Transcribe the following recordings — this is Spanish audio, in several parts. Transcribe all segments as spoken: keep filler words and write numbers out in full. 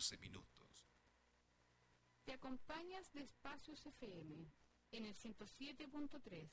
catorce minutos. Te acompañas de Espacios F M en el ciento siete punto tres.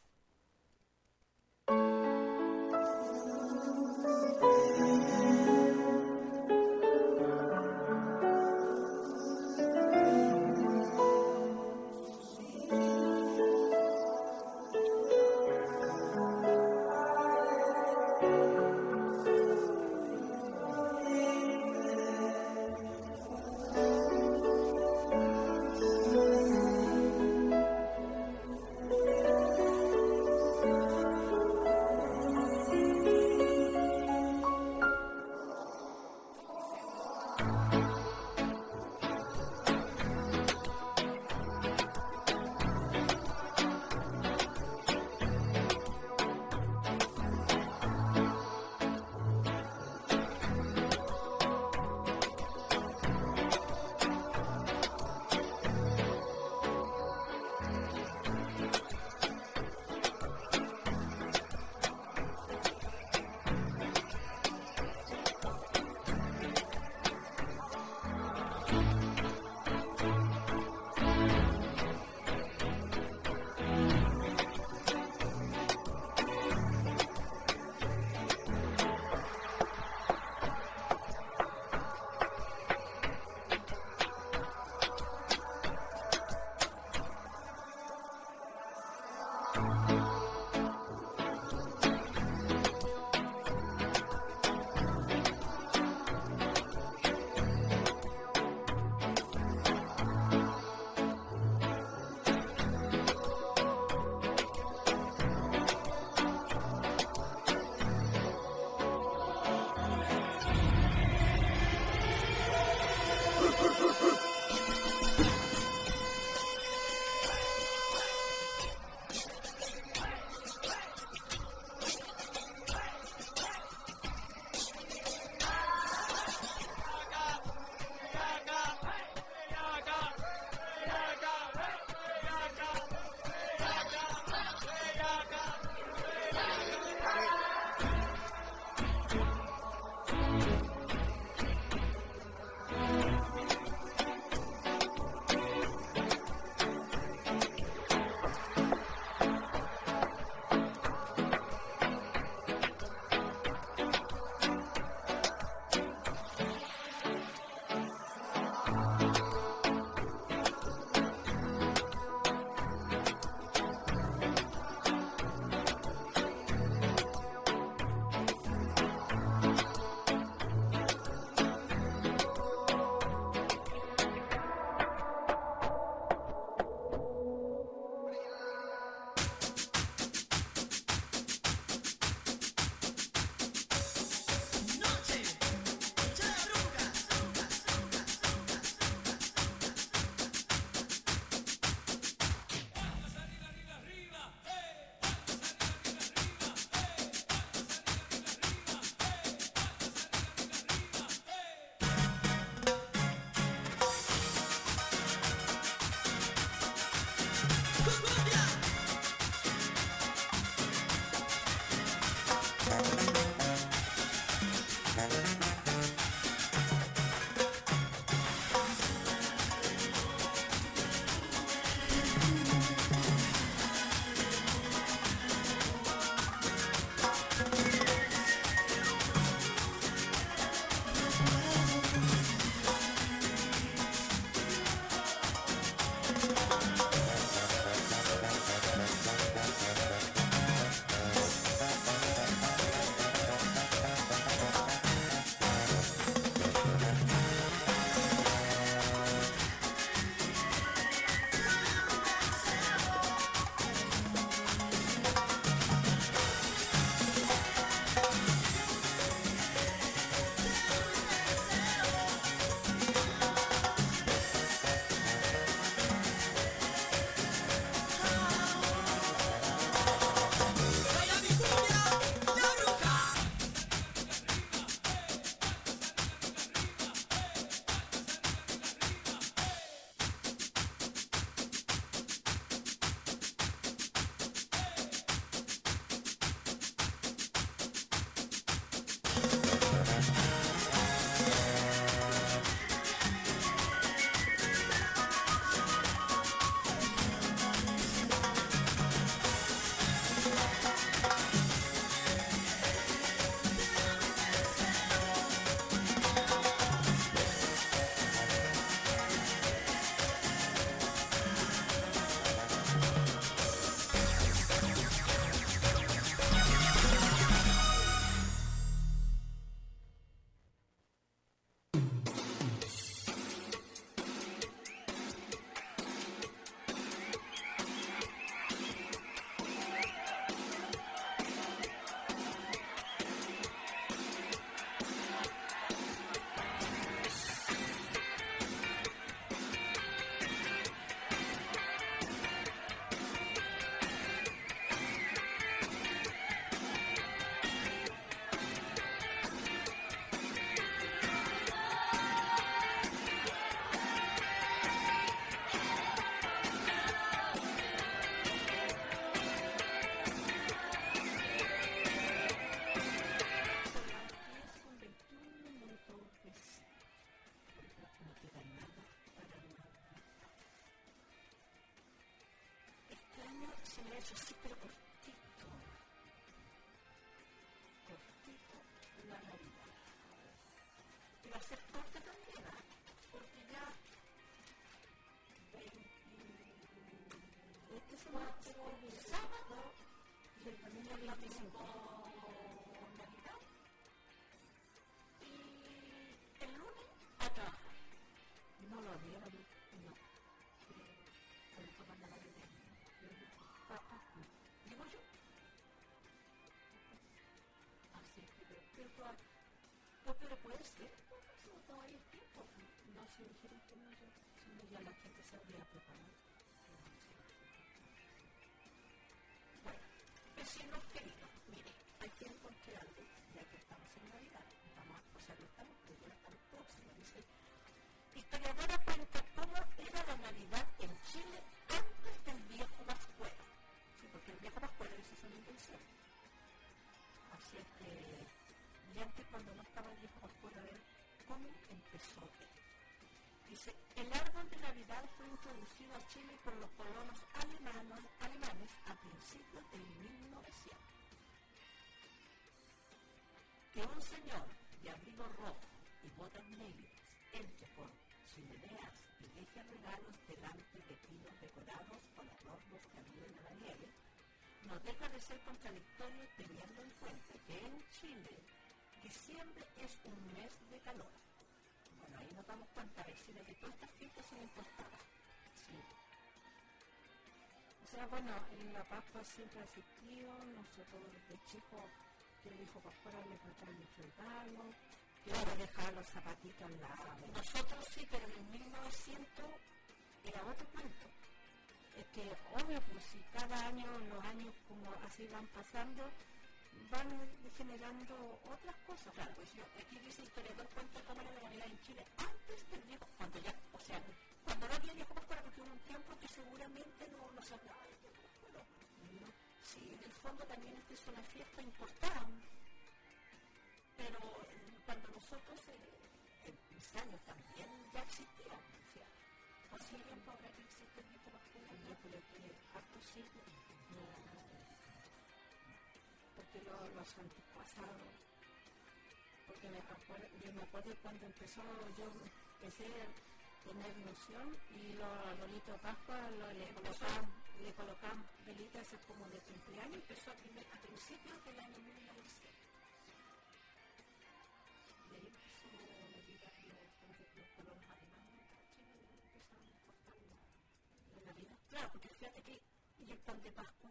se me ha hecho así, pero cortito. Cortito la Navidad. Y va a ser corta también, ¿eh? Porque ya este es el sábado y el domingo veinticinco Navidad. Y el lunes a trabajar. No lo había, no. Pero toman la Navidad. Papá, digo yo. Así que, pero todavía, pues, pero puede ser, no todavía es tiempo. No, si dijeron que no, yo, sino ya la gente se habría preparado. Bueno, vecinos queridos, mire, aquí encontré algo, ya que estamos en Navidad, vamos, o sea, no estamos, pero ya estamos próximos, dice. Historiadora cuenta cómo era la Navidad en Chile antes del viejo Pascuero. Sí, porque el viejo Pascuero es una invención. Así es que, y antes cuando no estaba el viejo Pascuero, a ver cómo empezó él. Dice, el árbol de Navidad fue introducido a Chile por los colonos alemanos, alemanes a principios del mil novecientos. Que un señor de abrigo rojo y botas negras entre por chimeneas y deje regalos delante de pinos decorados con adornos que ayuden a la nieve, no deja de ser contradictorio teniendo en cuenta que en Chile diciembre es un mes de calor. Bueno, ahí nos damos cuenta, a ver si de que todas estas fiestas son importadas. Sí. O sea, bueno, en la Pascua siempre ha existido, nosotros desde chicos, que el hijo Pascuero le faltaba el regalo, que Claro. le dejaba los zapatitos en la sala. Nosotros sí, pero en mil novecientos era otro cuento. Es que, obvio, pues si cada año, los años como así van pasando, van generando otras cosas. Claro, pues yo, aquí dice el historiador cuenta cómo era la Navidad en Chile antes del viejo, cuando ya, o sea, cuando no había viejo Pascuero, porque hubo un tiempo que seguramente no, no se hablaba del viejo Pascuero. ¿No? Sí, en el fondo también esta es una fiesta importada, pero eh, cuando nosotros, eh, en mis años también ya existía, o sea, hace tiempo habrá que existe el viejo Pascuero, el viejo le tiene hartos siglos, no, porque lo, los antepasados, porque me acuerdo, yo me acuerdo cuando empezó, yo empecé a tener noción y los arbolitos de Pascua lo, le, colocaban, le colocaban velitas así como de cumpleaños, empezó a, primer, a principios del año mil novecientos. Y ahí empezó a llegar los, los colonos alemanes a Chile y empezaron a importar la, la Navidad. Claro, porque fíjate que y el pan de Pascua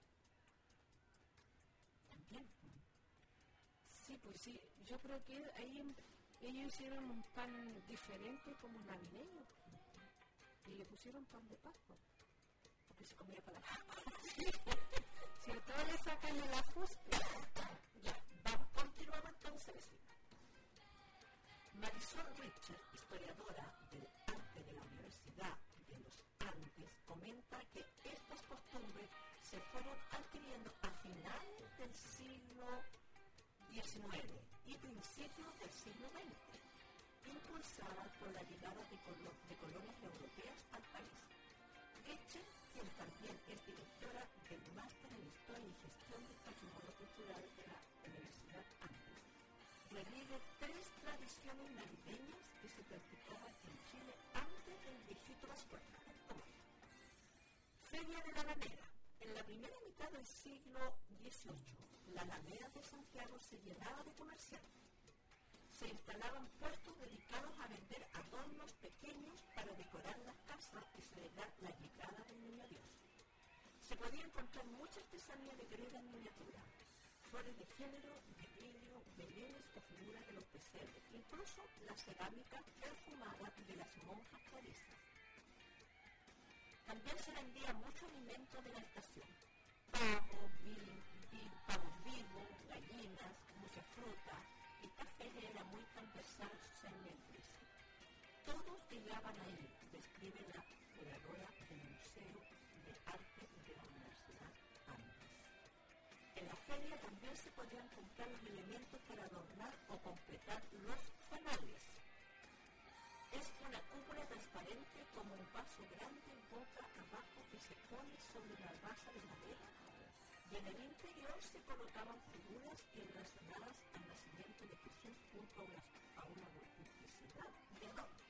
también. sí, pues sí, yo creo que ahí ellos hicieron un pan diferente como navideño y le pusieron pan de Pascua, porque se comía para la Pascua. si a todos le sacan el ajuste. Ya, vamos, continuamos entonces, vecina. Marisol Richter, historiadora del arte de la Universidad de los Andes, comenta que estas costumbres se fueron adquiriendo a finales del siglo diecinueve y principios del siglo veinte, impulsadas por la llegada de, colo- de colonias europeas al país. Getchen, quien también es directora del Máster en Historia y Gestión del Patrimonio Cultural de la Universidad Andes, revive tres tradiciones navideñas que se practicaban en Chile antes del viejito Pascuero. Feria de la Alameda. En la primera mitad del siglo dieciocho, la Alameda de Santiago se llenaba de comerciantes. Se instalaban puestos dedicados a vender adornos pequeños para decorar las casas y celebrar la llegada del Niño Dios. Se podía encontrar mucha artesanía de greda en miniatura, flores de género, de vidrio, belenes o figuras de los pesebres, incluso la cerámica perfumada de las monjas clarisas. También se vendía mucho alimento de la estación: pavo, vi, vi, pavos vivos, gallinas, mucha fruta. Esta feria era muy transversal socialmente. Todos llegaban ahí, describe la curadora del Museo de Arte de la Universidad Andes. En la feria también se podían comprar los elementos para adornar o completar los fanales. Es una cúpula transparente transparente como un vaso grande boca abajo que se pone sobre la base de madera, y en el interior se colocaban figuras relacionadas al nacimiento de Jesús junto a una multiplicidad de adornos.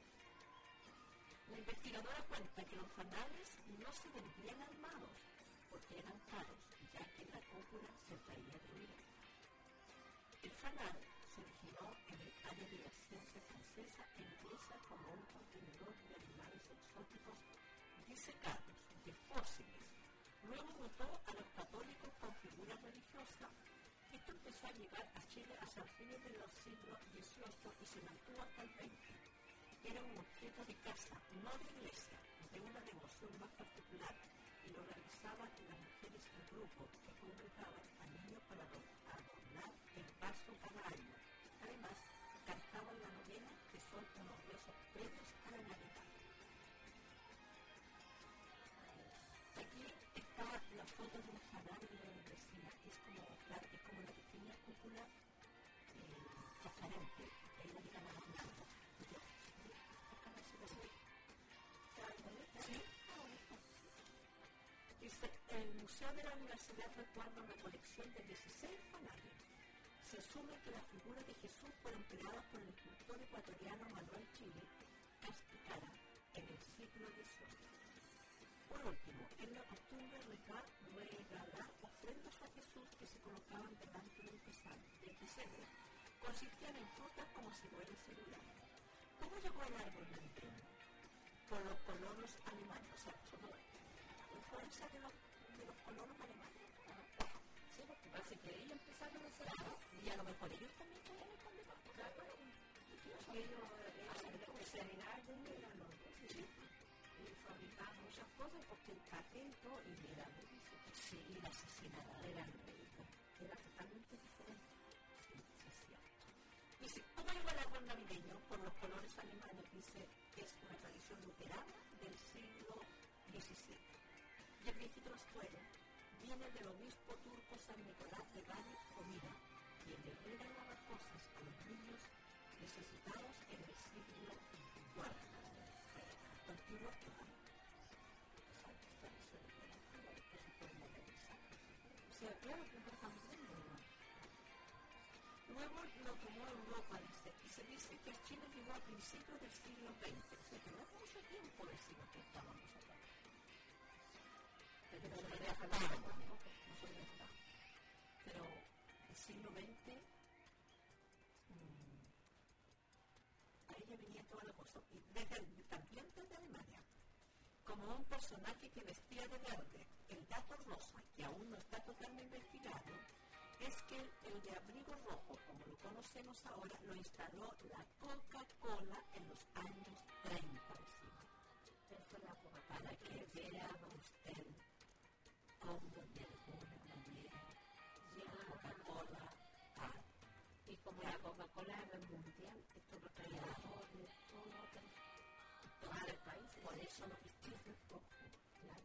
La investigadora cuenta que los fanales no se vendían armados porque eran caros, ya que la cúpula se traía de Europa. El fanal se originó en el área de la ciencia francesa e inglesa como un contenedor de animales exóticos disecados, de fósiles. Luego mutó a los católicos con figuras religiosas. Esto empezó a llegar a Chile hasta fines de los siglos dieciocho y se mantuvo hasta el veinte. Era un objeto de casa, no de iglesia, de una devoción más particular, y lo realizaban las mujeres del grupo que congregaban a niños para adornar el vaso cada año. Además, cantaban la novena, que son unos rezos previos a la Navidad. Aquí está la foto de un fanal de la universidad, que es como, claro, es como una pequeña cúpula eh, transparente, que ahí la llegan a adornar. Dice, el Museo de la Universidad recuerda una colección de dieciséis fanales. Se asume que las figuras de Jesús fueron creadas por el escultor ecuatoriano Manuel Chile Casticara en el siglo dieciocho. Por último, es la costumbre regalar ofrendas a Jesús que se colocaban delante del pesebre. Consistían en frutas como ciruela y celular. ¿Cómo llegó el árbol navideño? Por los colonos alemanes, o sea, solo influencia de los, de los colonos alemanes. Sí, porque parece que ellos empezaron a hacer algo, y a lo mejor ellos también querían el pan de Pascua. Claro, y ellos hacen la especialidad de los dos, y fabricaban muchas cosas porque el patento y era sí, y la asesinada era era totalmente diferente. Sí, sí, es cierto. Dice, ¿cómo llegó el árbol navideño? Por los colores alemanes, dice, es una tradición luterana del siglo diecisiete. Y el viejito Pascuero viene del obispo turco San Nicolás de Bari Comida, quien le regalaba cosas a los niños necesitados en el siglo cuarto. Antiguo total. O sea, claro que no estamos viendo. Luego lo tomó Europa, dice, y se dice que Chile llegó a principios del siglo veinte. O sea, que no es mucho tiempo del siglo que estábamos acá. Pero no había jalado, no sé dónde está. Pero el siglo veinte, mmm, ahí ya venía toda la cosa. Y desde, también desde Alemania, como un personaje que vestía de verde. El dato rosa, que aún no está totalmente investigado, es que el, el de abrigo rojo, como lo conocemos ahora, lo instaló la Coca-Cola en los años treinta. Eso es la Coca-Cola, para que vea usted cómo de alguna manera llega la Coca-Cola a... Y como la Coca-Cola era mundial, esto lo traía de todo el país, por eso lo vestidos rojo, claro.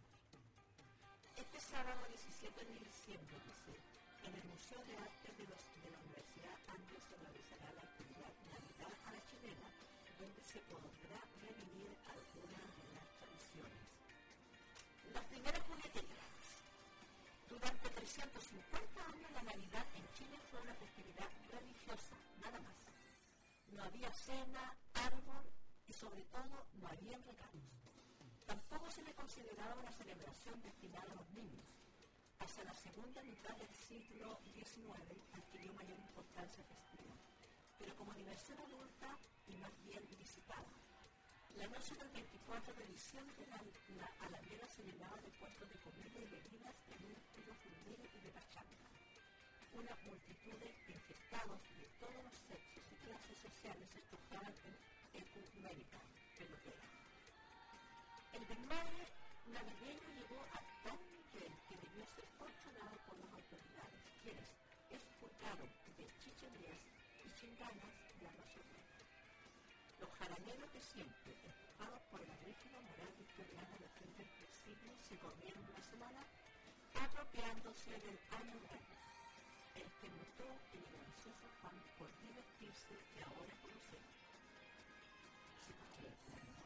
Este sábado diecisiete de diciembre, dice, en el Museo de Arte de, los, de la Universidad Andrés se realizará la actividad Navidad a la Chilena, donde se podrá revivir algunas de las tradiciones. Las primeras jugueterías. Durante trescientos cincuenta años la Navidad en Chile fue una festividad religiosa, nada más. No había cena, árbol y sobre todo no había regalos. Tampoco se le consideraba una celebración destinada a los niños. Hacia la segunda mitad del siglo diecinueve adquirió mayor importancia festiva, pero como diversión adulta y más bien disipada. La noche del veinticuatro de diciembre la, la, a la vela se llenaba de puestos de comida y bebidas en un estilo fundero y de pachanga. Una multitud de infestados de todos los sexos y clases sociales se estrujaban en ecuménica, en lo que era. El desmadre navideño llegó a tal nivel que debió ser controlado por las autoridades, quienes expulsaron de chicherías y chinganas la noche buena. Los jaraneros de siempre, empujados por la rígida moral victoriana de frente del siglo, se dormían una semana apropiándose del año nuevo, el que mutó en el ansioso afán por divertirse que ahora conocemos. Sí, porque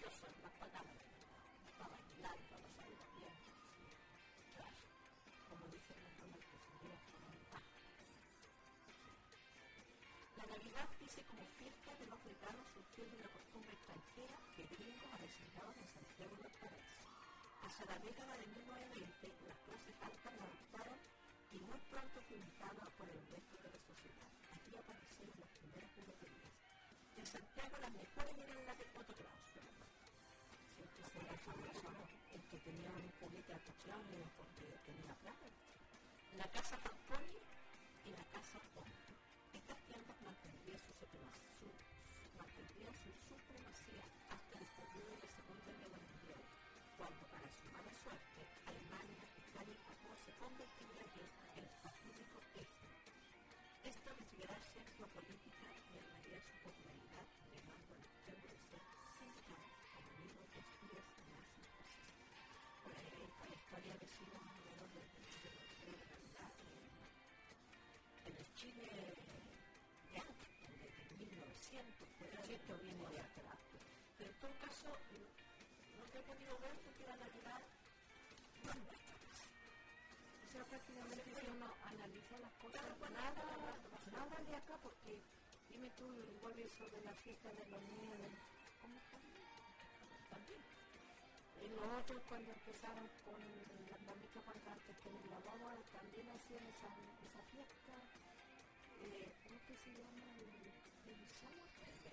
religiosos las pagaban, estaban bailando, lo sabían bien, sí, claro, como dicen los nombres que se dieron como el bajo. La Navidad dice como fiesta de los regalos surgió de una costumbre extranjera que gringos avecinaban en Santiago del Paraíso. Hacia la década de mil novecientos veinte, las clases altas la adoptaron y muy pronto fue imitada por el resto de la sociedad. Aquí aparecieron las primeras jugueterías. En Santiago las mejores eran las de cuatro grados, ¿verdad? Siempre fue la famosa, ¿no? El que tenía un juguete atachable porque tenía plata. La casa Fanconi y la casa Ponte. Estas tiendas mantendrían su supremacía, su, mantendrían su supremacía hasta el estallido de la Segunda Guerra Mundial, cuando, para su mala suerte, Alemania, Italia y Japón se convertirían en el fatídico eje. Esta desgracia geopolítica mermaría su popularidad, llegando al extremo de ser sindicado como amigos de espías nazis. Por ahí está la historia de Chile alrededor de la Navidad en el Chile yankee, desde mil novecientos, por ahí esto viene de atrás. Pero en todo caso, no te he podido ver porque la Navidad no es nuestra casa. O sea, prácticamente si uno analiza las cosas, nada, nada de acá, porque dime tú, igual eso de la fiesta de los niños, ¿cómo también? También. Y los otros cuando empezaron con las mamitas pancartas que en la boda también hacían esa, esa fiesta, eh, ¿cómo que se llama? El Belisama.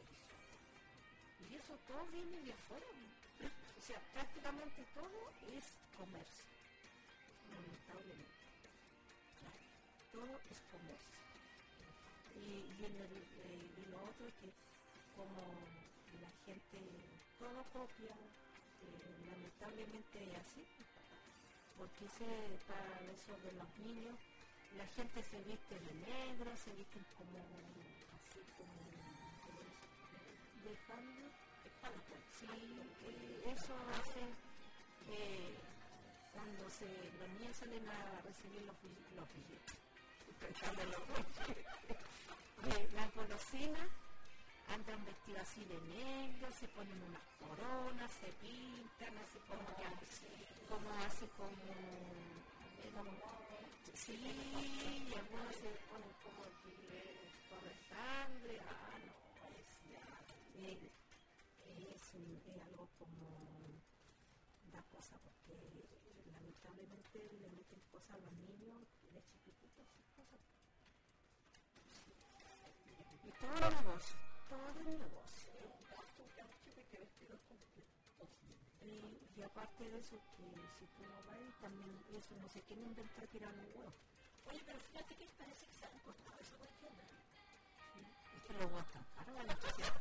Y eso todo viene de afuera, ¿no? O sea, prácticamente todo es comercio, lamentablemente. Claro, todo es comercio. Y, y, en el, eh, y lo otro es que como la gente todo copia, eh, lamentablemente es así, porque ese, para eso de los niños, la gente se viste de negro, se visten como así como de Halloween. Sí, eh, eso hace eh, cuando se, los niños salen a recibir los billetes, eh, las golosinas andan vestidas así de negro, se ponen unas coronas, se pintan así como como así como sí, y algunos se ponen como que corre sangre. Ah, no, es ya eh, Es, un, es algo como da cosa, porque lamentablemente le meten cosas a los niños de chiquititos, cosas. Y todo el negocio, todo el negocio. Y, y aparte de eso, que si tú no vas, también eso no se quiere inventar tirar un huevo. Oye, pero fíjate que parece que se han cortado eso por ejemplo. Sí, es que lo aguantan para la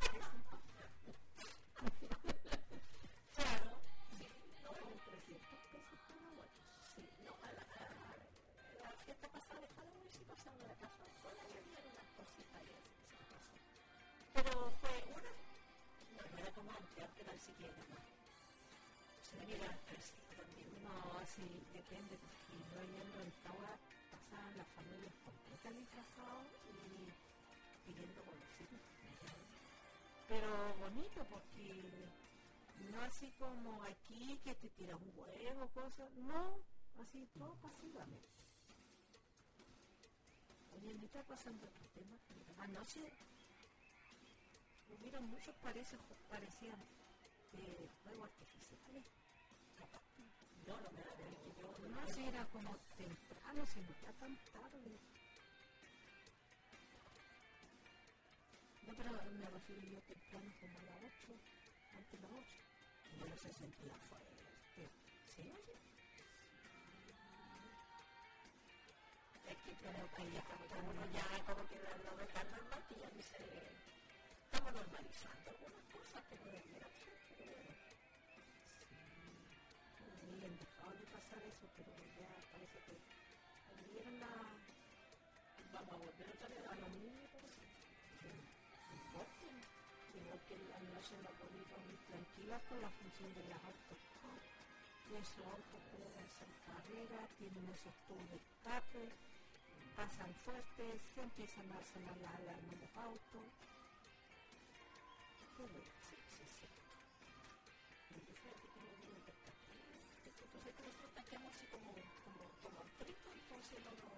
Claro, sí, no, como trescientos pesos por una vuelta. Sí, no, a la, a la, la fiesta pasada de Halloween sí pasaron a la casa de escuela y había unas cositas y así que se pasó. Pero fue una, no, no era como antes, antes era el siguiente, ¿no? Se me viene las tres también. No, así depende, porque yo yendo en Taura pasaban las familias completas disfrazadas y pidiendo golosinas. Pero bonito, porque no así como aquí que te tiras un huevo, cosas, no, así todo pasivamente. Oye, me está pasando otro tema. Anoche hubieron muchos parecidos, parecían eh, fuegos artificiales. Yo no me la veo, que yo no sé, era como temprano, se me está tan tarde. No, pero me refiero yo temprano como a las ocho, antes de las ocho. yo no se sentía fuerte. ¿Sí? Es que creo que ya como uno ya como que lo deja normal, que ya dice, estamos normalizando algunas cosas que no deberían ser, pero bueno. Sí, han dejado de pasar eso, pero ya parece que volvieron a... Vamos a volver otra vez a lo mismo, por eso. Igual que anoche la política muy tranquila con la función de las autos. Y esos autos pueden hacer carreras, tienen esos tubos de escape, pasan fuertes, se empiezan a sonar las alarmas de los autos. Qué bueno, sí, sí, sí. quedamos así como, como, como fritos, entonces no nos,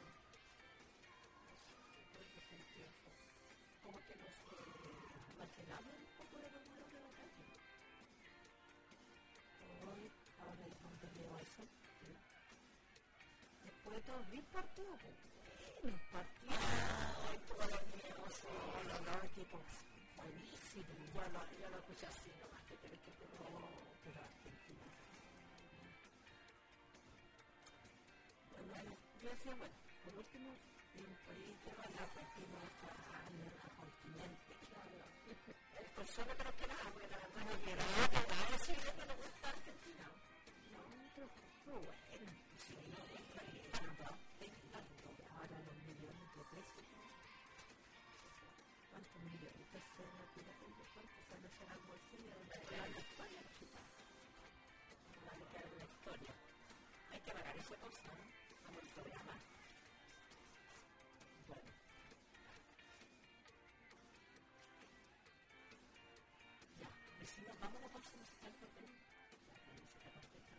como que nos eh, marginamos un poco de los números de la calle. Hoy, ahora ya no perdido eso. ¿Sí? Después de todos mis partidos, buenos partidos, todos los niños, los dos equipos buenísimos. Ya lo, ya lo escuché así nomás, que crees que pero, pero Argentina. Bueno, yo decía, bueno, por último, un país que va a la Argentina en el continente. Pues solo creo que nada, porque la verdad no quiero nada, si no me gusta Argentina. No, pero fue bueno. Sí, no, está tanto, ahora los millones de pesos. ¿Cuántos millones de pesos se retiran de cuántos años serán bolsillos? La historia, chica. La historia. Hay que pagar esa cosa, ¿no? Como el programa. Bueno. Ya, vecinos, vamos a la pausa musical porque la música perfecta.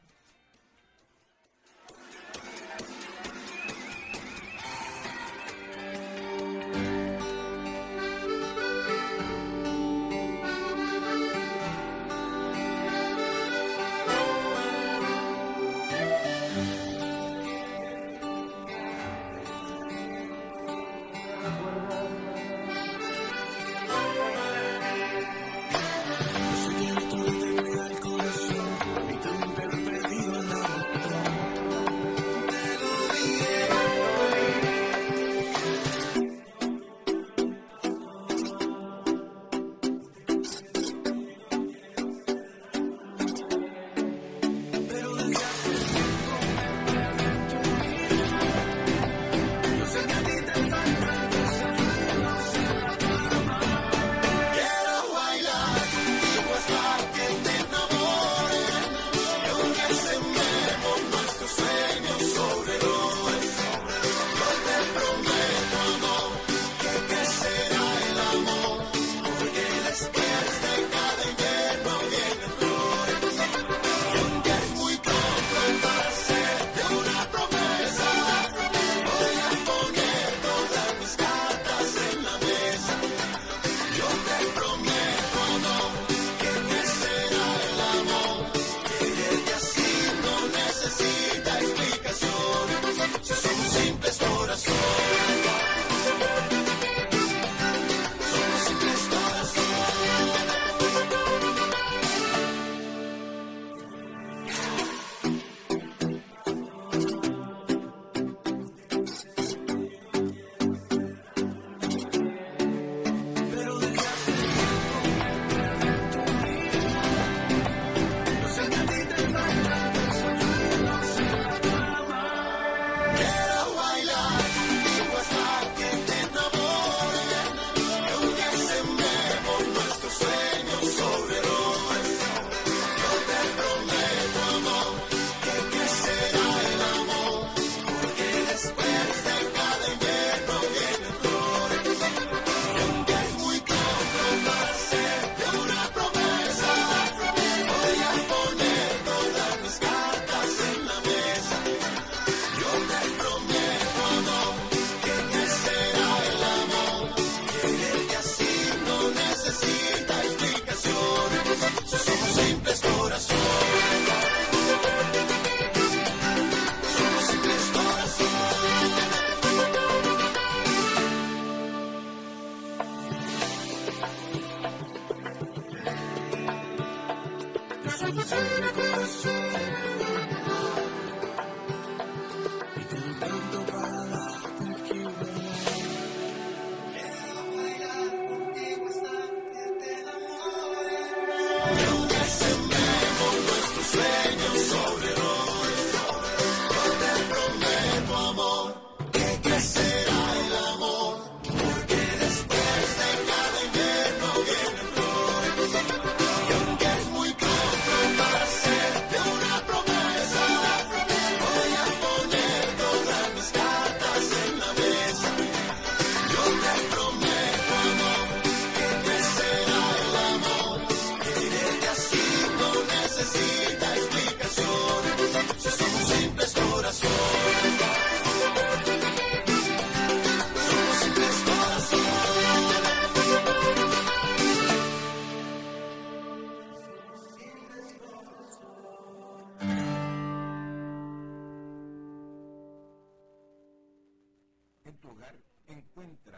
Muy compro para ser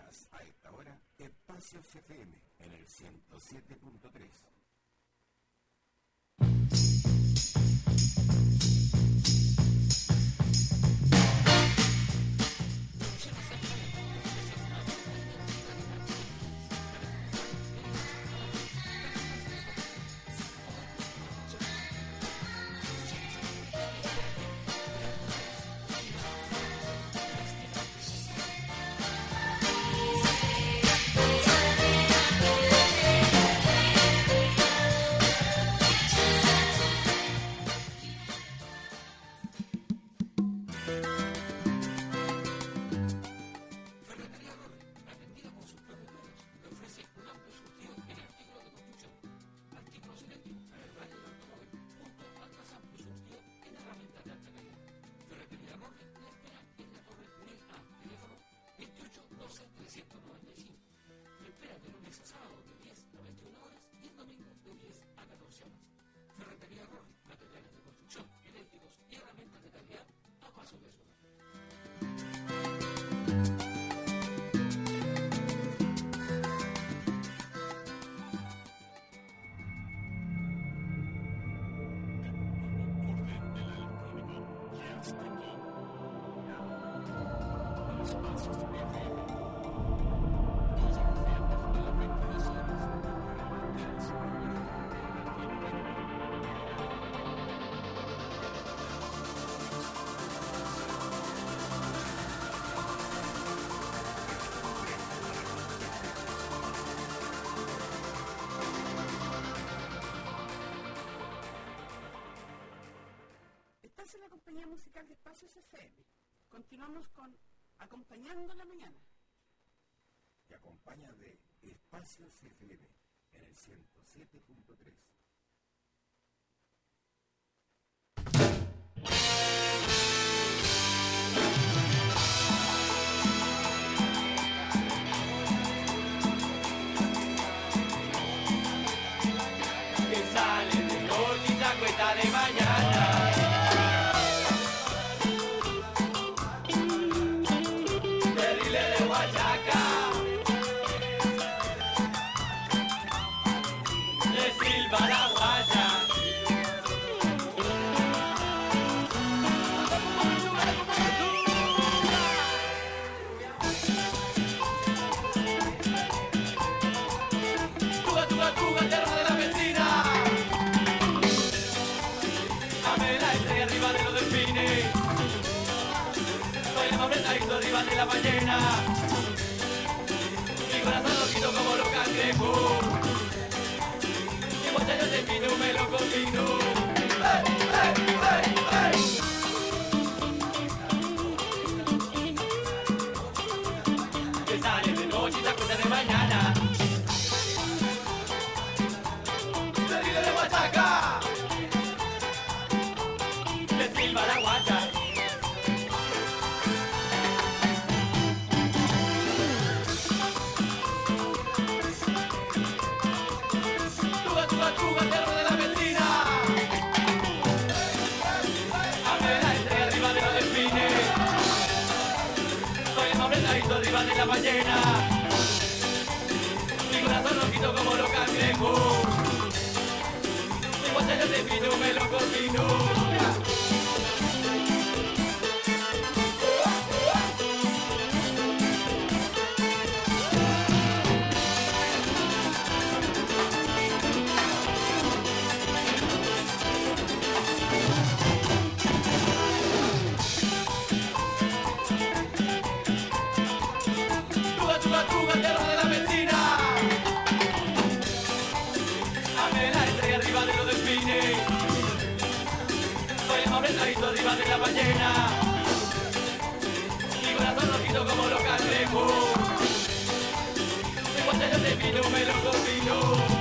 escuchas a esta hora Espacio F M en el ciento siete punto tres. En la compañía musical de Espacios F M. Continuamos con Acompañando la Mañana. Y acompaña de Espacios F M en el ciento siete punto tres. Que sale de noche y se acuesta de mañana. Arriba de la ballena, mi corazón lo quito como los cangrejos, mi botella de vino me lo cocino. ¡Hey, hey, hey, hey! Que sale de noche y se acuesta de mañana, le ríe de guachaca, le silba la guacha. Arriba de la ballena, mi corazón lo quito como los cangrejos, mi botella de vino me lo cocino. Arriba de la ballena, mi corazón lo quito como los cangrejos, mi botella de vino me lo cocino.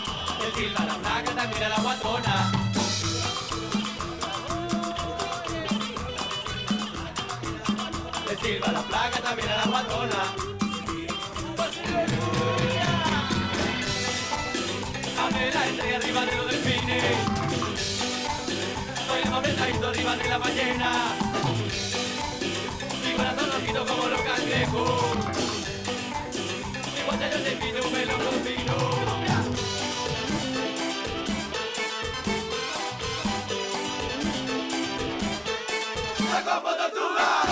Mira la guatona, silba la plaga también a la patrona. Dame la estrella arriba de los delfines, soy el más apretadito arriba de la ballena, mi corazón lo quito como los cangrejos, mi botella de vino me lo cocino. Como tortuga.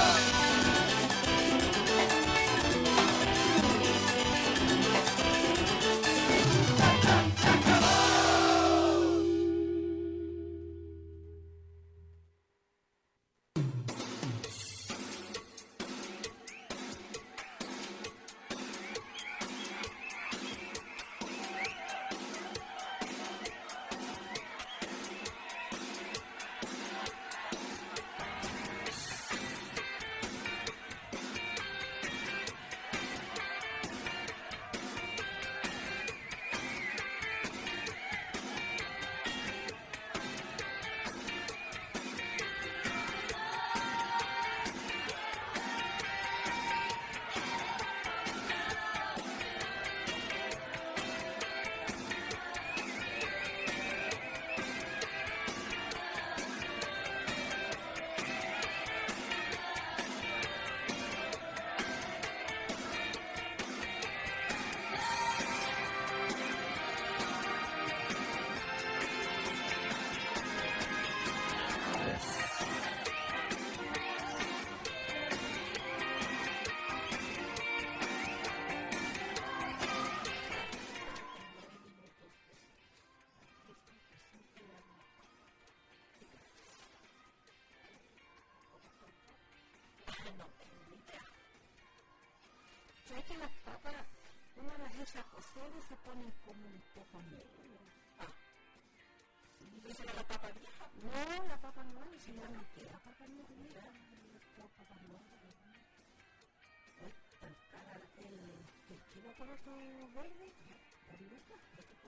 ¿Sabes que las papas, una las echa a cocer y se ponen como un poco negras? Ah. ¿Esa era la papa vieja? No, la papa nueva, si ya no queda papa nueva. La papa nueva. Es tan cara el, el kilo por otro verde. ¿Por lucas?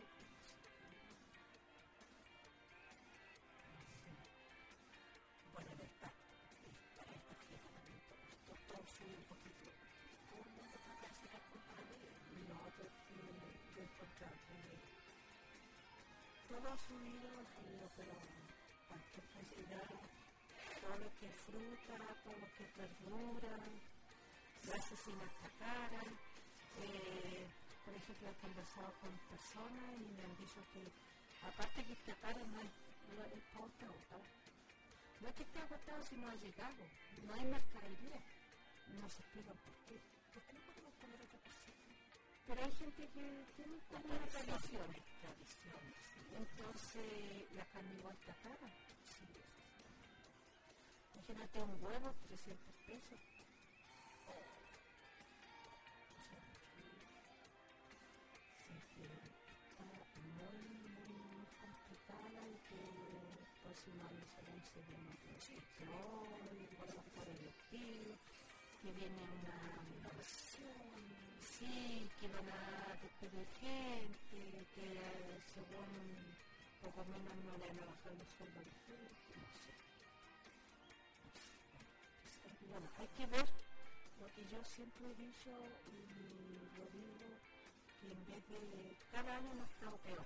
Bueno, no está. Para esta fiesta también todo, todo sube un poquito. Todo ha subido, ha subido, pero cualquier cantidad, todo lo que es fruta, todo lo que es verdura, las cocinas está cara. Eh, por ejemplo, he conversado con personas y me han dicho que, aparte que está cara, no es, no es todo está agotado. No es que esté agotado, sino ha llegado. No hay mercadería. No se explica por qué. ¿Por qué no podemos poner otra cosita? Pero hay gente que tiene como una tradición. Tradiciones. Entonces, la carne igual está cara. Sí. Imagínate un huevo, trescientos pesos. Oh. O sea, sí, sí, está muy, muy complicada y que el próximo año se va a seguir más recesión y cosas por el estilo, que viene una innovación. Sí, que van a despedir gente, que según poco menos no le van a bajar los sueldos a la gente, no sé. Bueno, hay que ver lo que yo siempre he dicho y lo digo, que en vez de cada año nos está peor.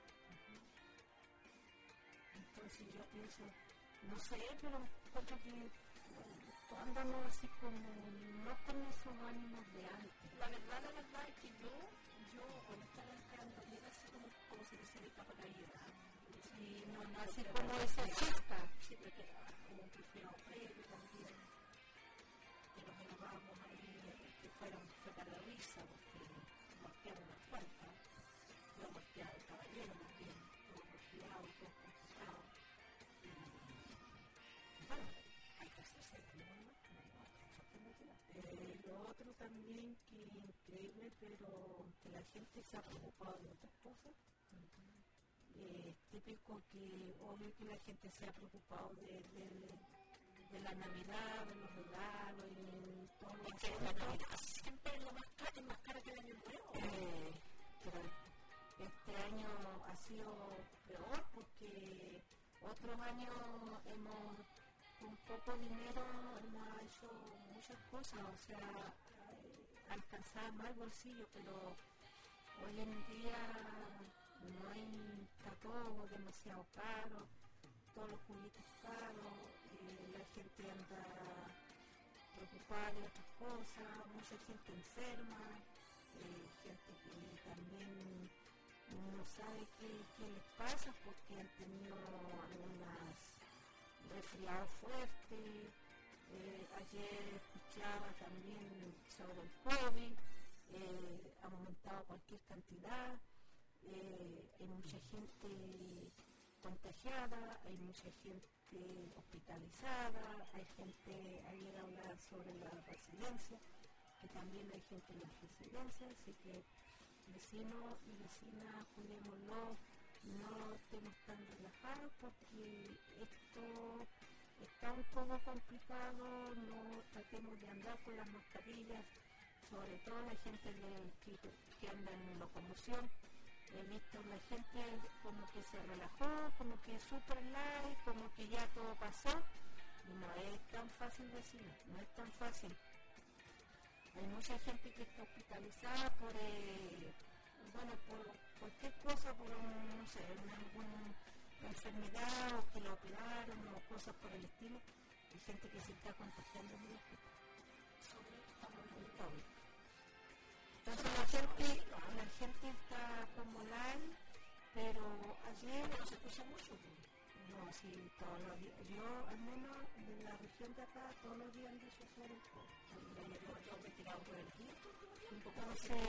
Entonces yo pienso, no sé, pero encuentro que andamos así como no con esos ánimos de antes. La verdad, la verdad es que yo, yo honestamente ando bien así como, como si me se me capa caída. Y no, no así como esa chispa. Siempre quedaba como un prefiero previo también. Que nos llevábamos ahí, que fueron fue para la risa, porque golpearon las puertas. Yo golpeaba el caballero también, todo resfriado, todo complicado. Y bueno, hay que hacerse de nuevo. Eh, lo otro también que increíble, pero que la gente se ha preocupado de otras cosas. Uh-huh. Eh, típico que, obvio que la gente se ha preocupado de, de, de la Navidad, de los regalos y de todo lo que la Navidad siempre es lo más caro, es más caro que el año nuevo. Eh, pero este año ha sido peor porque otros años hemos con poco dinero hemos hecho muchas muchas cosas, o sea, alcanzar más bolsillo, pero hoy en día no hay, está todo demasiado caro, todos los juguetes caros, eh, la gente anda preocupada de otras cosas, mucha gente enferma, eh, gente que también no sabe qué, qué les pasa porque han tenido algunas resfriados fuertes. Eh, ayer escuchaba también sobre el COVID, eh, ha aumentado cualquier cantidad, eh, hay mucha gente contagiada, hay mucha gente hospitalizada, hay gente, ayer hablaba sobre la residencia, que también hay gente en la residencia, así que vecinos y vecinas, cuidémonos, no estemos tan relajados porque esto está un poco complicado, no tratemos de andar con las mascarillas, sobre todo la gente de, que, que anda en locomoción. He visto la gente como que se relajó, como que super light, como que ya todo pasó. Y no es tan fácil vecino, no es tan fácil. Hay mucha gente que está hospitalizada por, eh, bueno, por cualquier cosa, por un, no sé, una, alguna enfermedad o que lo operaron o cosas por el estilo. Hay gente que se está contagiando en el hospital sobre el COVID. Entonces la gente, la gente está como light, pero ayer no se escucha mucho. No, sí, todos los días. Yo, al menos de la región de acá, todos los días ando sobre el COVID. Yo me he tirado por el día, un poco no sé.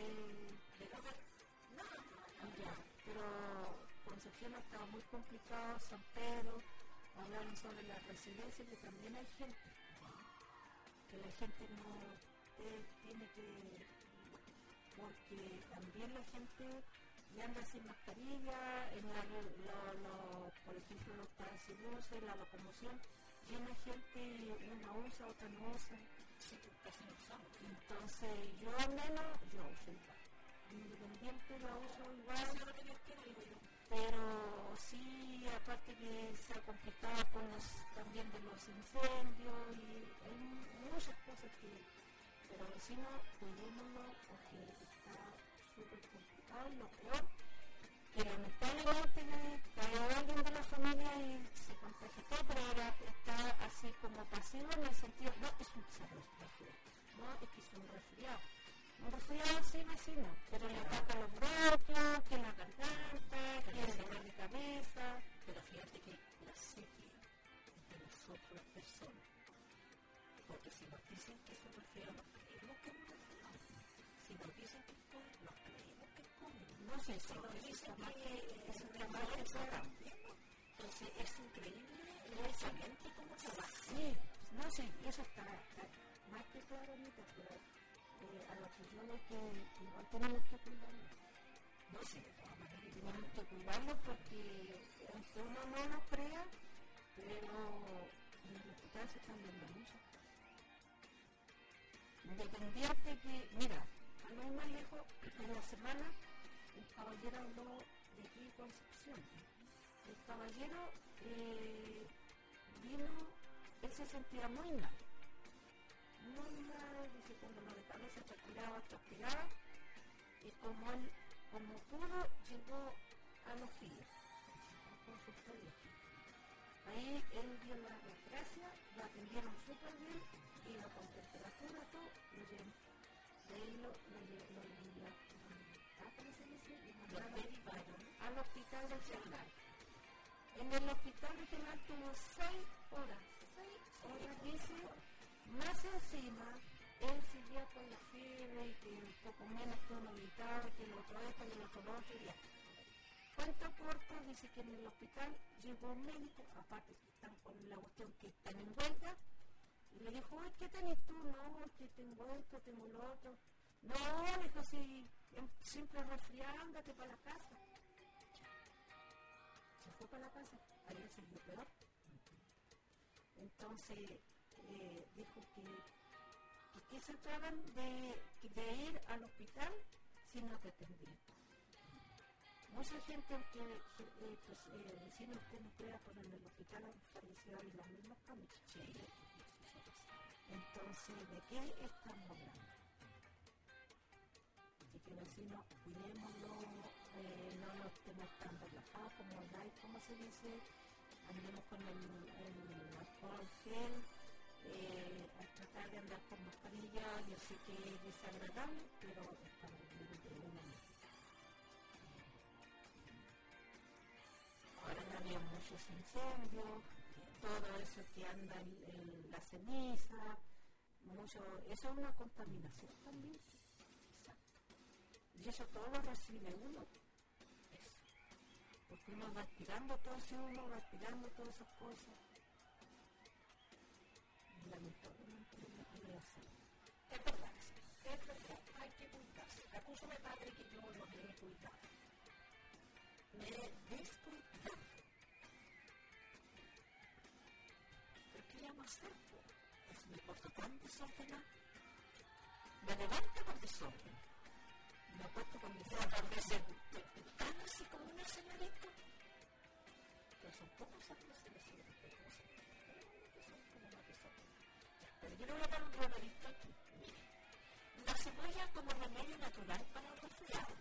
Ya, pero Concepción ha estado muy complicado, San Pedro, hablaron sobre la residencia, que también hay gente, que la gente no eh, tiene que, porque también la gente ya anda sin mascarilla, en la, lo, lo, por ejemplo los transibuses, la locomoción, tiene gente, una usa, otra no usa, casi no usamos. Entonces yo al menos, yo uso igual, independiente la uso igual, pero sí, aparte que se ha complicado con los, también de los incendios y hay muchas cosas que, pero vecinos, cuidémonos porque está súper complicado y lo peor, que lamentablemente cayó alguien de la familia y se contagió, pero ahora está así como pasivo en el sentido, no es un resfriado, no es que es un resfriado. Un resfriado sí, vecino, pero le ataca los bronquios, que la garganta, que el dolor de cabeza. Pero fíjate que la sequía es de nosotros las personas. Porque si nos dicen que es un resfriado, nos creemos que es un resfriado. Si nos dicen que es COVID, nos creemos que es COVID. No sé, si nos dicen que es un resfriado, también. Entonces es increíble inmensamente cómo trabaja. Sí, no sé, eso está, está más que claro ahorita, pero eh, a lo que yo veo que igual tenemos que cuidarnos. No sé, tenemos que cuidarnos porque aunque uno no lo crea, pero en el hospital se están viendo mucho. Independiente que, mira, a no ir más lejos, en la semana el caballero habló de aquí Concepción. El caballero eh, vino, él se sentía muy mal. Muy mal, dice, con dolor de cabeza, transpiraba, transpiraba, y como él, como pudo, llegó a los giles, al consultorio. Ahí él dio las gracias, lo atendieron súper bien, iba con temperatura, todo, lo llevó. De ahí lo, lo, lo, lo, lo, ¿ah, cómo se dice? Lo derivaron al hospital regional. En el hospital regional tuvo seis horas, seis horas, dice, más encima, él seguía con la fiebre y que un poco menos que uno gritaba, que el otro esto, que el otro lo otro, y ya. Cuento corto, dice que en el hospital llegó un médico, aparte que están con la cuestión que están en huelga, y le dijo, ¿qué tenés tú? No, que tengo esto, tengo lo otro. No, le dijo, si siempre resfriado, ándate para la casa. Se fue para la casa, ayer se vio peor. Entonces, eh, dijo que, que, que se tratan de, de ir al hospital si no te atendían. Mucha gente, aunque eh, pues, eh, si no usted no pueda poner en el hospital, han fallecido en las mismas camas. Sí. Entonces, ¿de qué estamos hablando? Así que vecinos, cuidémoslo, eh, no nos estemos tan relajados como habláis, ¿cómo se dice? Andemos con el, el alcohol gel, eh, a tratar de andar con mascarilla. Yo sé que es desagradable, pero estamos viviendo de una manera. Ahora han habido muchos incendios, todo eso que anda en, en la ceniza, mucho, eso es una contaminación también. Exacto. Y eso todo lo recibe uno. Eso. Porque uno va aspirando todo ese humo, va aspirando todas esas cosas. Y lamentablemente no puede hacer. Es verdad, es verdad, hay que cuidarse. Acúsame, padre, que yo no me he cuidado. Me he descuidado. ¿Pero qué llamo a hacer? Pues me porto tan desordenado. Me levanto con desorden. Me acuesto con desorden. A veces tan así como una señorita. Pero son pocos años de señorita. Pero no que son. Pero yo le voy a dar un reverito aquí. La cebolla como remedio natural para el resfriado.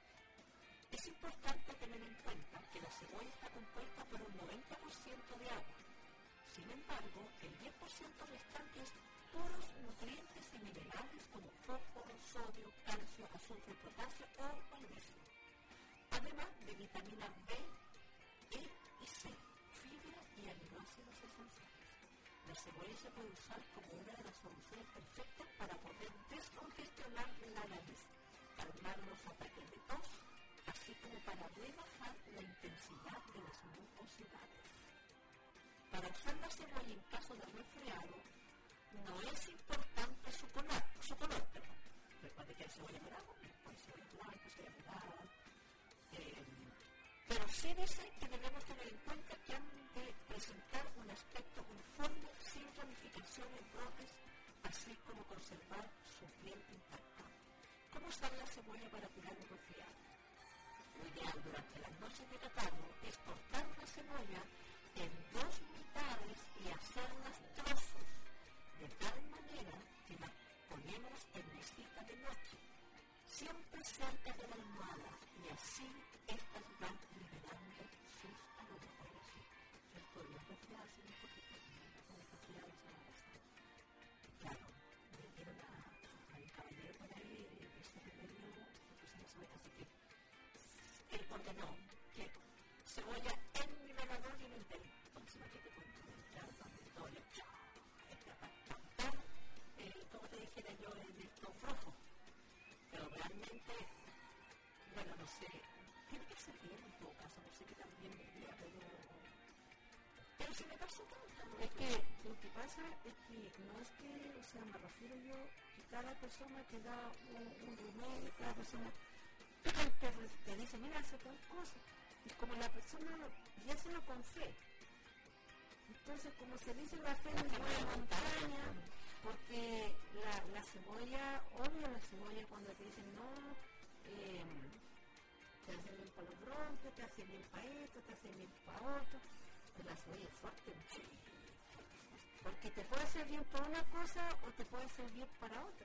Es importante tener en cuenta que la cebolla está compuesta por un noventa por ciento de agua. Sin embargo, el diez por ciento restante es puros nutrientes y minerales como fósforo, sodio, calcio, azufre, potasio o magnesio. Además de vitaminas B, E y C, fibra y aminoácidos esenciales. La cebolla se puede usar como una de las soluciones perfectas para poder descongestionar la nariz, calmar los ataques de tos, así como para rebajar la intensidad de las mucosidades. Para usar la cebolla en caso de resfriado, no es importante su color, su color, perdón. Recuerde que hay cebolla morada, hay cebolla blanca, cebolla morada. Eh, pero sí dice que debemos tener en cuenta que han de presentar un aspecto uniforme, sin ramificaciones, brotes, así como conservar su piel intacta. ¿Cómo usar la cebolla para curar un resfriado? Lo ideal durante las noches de catarro es cortar la cebolla en dos mitades y hacerlas trozos, de tal manera que las ponemos en mesita de noche, siempre cerca de la almohada, y así estas van liberando sus aromas. El pueblo resfriado sin un poquito, con el resfriado se va a pasar. Claro, me dieron a un caballero por ahí, ese remedio, porque se me sube, así que él ordenó que cebolla en mi velador y en el pelo. Entonces, aquí te cuento, claro, todo el para eh, como te dijera yo, el disco rojo. Pero realmente, bueno, no sé, tiene que ser bien en todo caso, no sé qué tan bien vendría, pero... Pero si me pasó todo, es que lo que pasa es que no es que, o sea, me refiero yo que cada persona te da un, un remedio, cada persona te, te dice, mira, hace tal cosa. Y como la persona ya se lo con fe. Entonces, como se dice, la fe no es montaña, porque la, la cebolla, obvio la cebolla cuando te dicen no, eh, te hace bien para los bronquios, te hace bien para esto, te hace bien para otro, pero la cebolla es fuerte, porque te puede hacer bien para una cosa o te puede hacer bien para otra.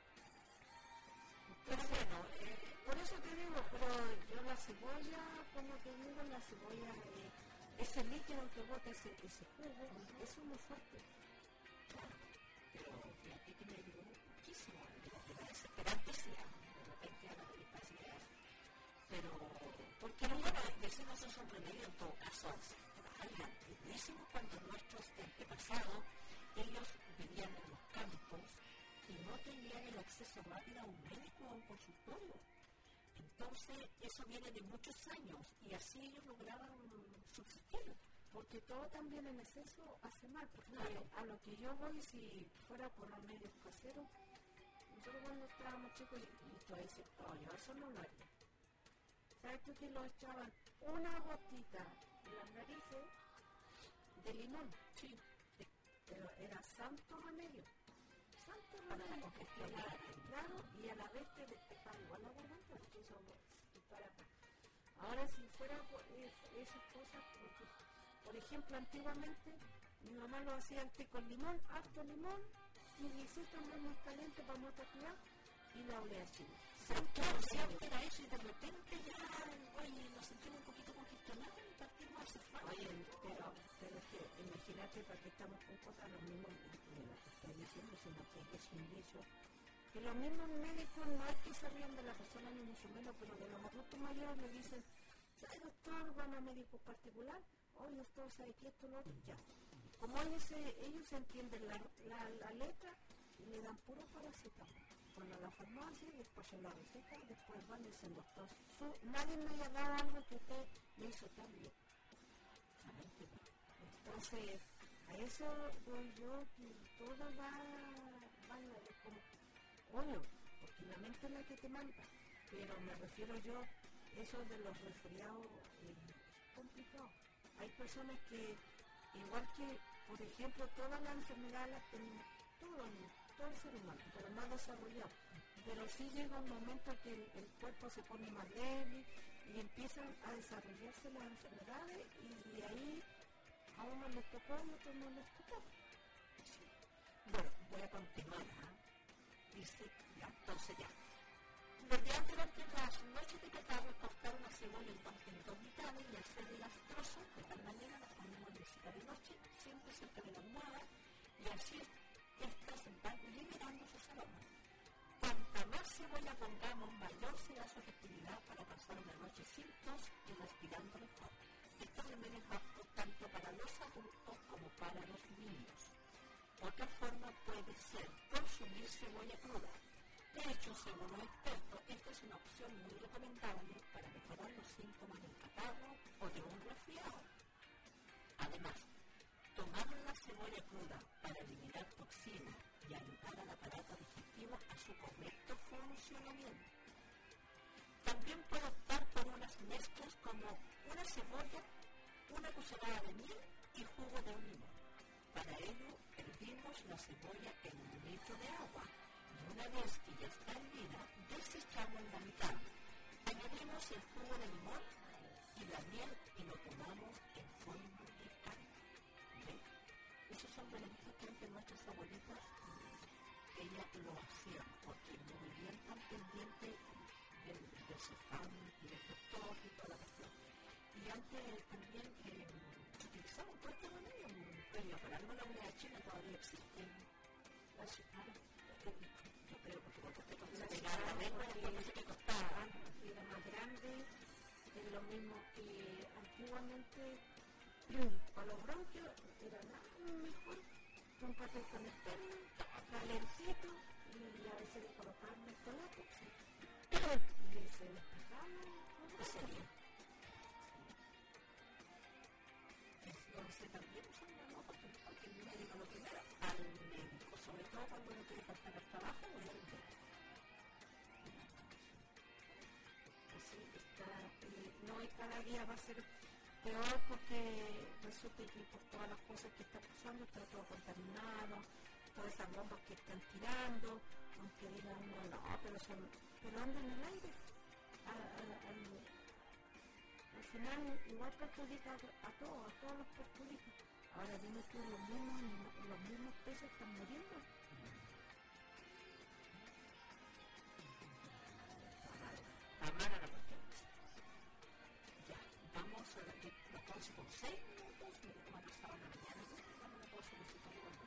Entonces, bueno, eh, por eso te digo, pero yo la cebolla, como te digo, la cebolla, eh, ese líquido que bota ese, ese jugo, eso es muy fuerte. claro, pero fíjate que me ayudó muchísimo, de la desesperante sea, de repente a la discapacidad. Pero, porque no van a decirnos eso es un remedio en todo caso ancestral, antiguísimo, cuando nuestros antepasados, ellos vivían en los campos y no tenían el acceso rápido a un médico o a un consultorio. Entonces, eso viene de muchos años y así ellos lograban subsistir. Porque todo también en exceso hace mal, porque Claro. a lo que yo voy, si fuera por los medios caseros, nosotros cuando estábamos chicos, y esto es cierto, yo eso no lo haría. ¿Sabes tú que lo echaban una gotita en las narices de limón? Sí, Pero era santo remedio. Santo para la remedio. congestión. Claro, y a la vez te despejaba igual la garganta, porque eso para acá. Ahora, si fuera por es- esas cosas, porque, por ejemplo, antiguamente mi mamá lo hacía el té con limón, harto limón, y necesito andar más caliente para no tatuar y la olea china. Claro, siempre era eso y de repente ya, oye, nos sentimos un poquito congestionados y partimos a hacer falta. Oye, pero, pero es que imagínate para qué estamos con cosas, los mismos, de lo que estoy diciendo, sino que es un dicho, que los mismos médicos no es que se rían de la persona ni mucho menos, pero de los adultos mayores le dicen, ¿sabe doctor? Van a médico particular, oye doctor, ¿sabe qué? Esto, lo otro, ya. Como ellos, se, ellos entienden la, la, la letra y le dan puro paracetamol. Van a la farmacia, después se la receta, después van y dicen, doctor, su, nadie me haya dado algo que usted me hizo tan bien. Entonces, a eso doy yo que todo va, va como, obvio, porque la mente es la que te manda, pero me refiero yo, eso de los resfriados es complicado. Hay personas que, igual que, por ejemplo, todas las enfermedades las tenemos, todo, todo el ser humano, pero más desarrollado. Pero sí llega un momento que el, el cuerpo se pone más débil y empiezan a desarrollarse las enfermedades y, y ahí a uno les tocó y a otros no les tocó. Sí. Bueno, voy a continuar. ¿eh? Dice, ya, entonces ya. Desde antes durante las noches de catarro, cortar una cebolla en dos mitades y hacerlas trozos, de tal manera las ponemos en mesita de noche, siempre cerca de la almohada, y así estas van liberando sus aromas. Cuanta más cebolla pongamos, mayor será su efectividad para pasar una noche sin tos y respirando mejor. Este remedio es apto tanto para los adultos como para los niños. Otra forma puede ser consumir cebolla cruda. De hecho, según los expertos, esta es una opción muy recomendable para mejorar los síntomas del catarro o de un resfriado. Además, tomar la cebolla cruda para eliminar toxinas y ayudar al aparato digestivo a su correcto funcionamiento. También puede optar por unas mezclas como una cebolla, una cucharada de miel y jugo de un limón. Para ello, hervimos la cebolla en un litro de agua. Una vez que ya está hervida, desechamos la mitad. Añadimos el jugo de limón y la miel y lo tomamos en forma de caldo. ¿Ven? Esos son beneficios que antes nuestras abuelitas, ellas lo hacían porque no vivían tan pendientes del, del cefán y del doctor y toda la cuestión. Y antes también eh, se utilizaban todo este remedio. Pero para algo la unidad china todavía existe. La china, yo creo que porque te costaba la lengua y que costaba era más grande, es lo mismo que antiguamente para los bronquios era nada mejor que un papel con estel calentito y a veces le colocaban el tomate y se despejaba y sería. Entonces también son una nota porque el médico lo primero al médico, sobre todo cuando uno quiere faltar al trabajo o al médico. Así está, eh, no y cada día va a ser peor porque resulta que por todas las cosas que están pasando está todo contaminado, todas esas bombas que están tirando, aunque digan uno no, pero, son, pero andan en el aire. Al, al, al, al final igual perjudica a, a todos, a todos los perjudica. Ahora dime tú, los mismos, los mismos peces están muriendo. Amara la cuestión. Ya, vamos a la, la pausa con seis minutos, mira cómo ha pasado la mañana, vamos a la pausa musical y volvemos.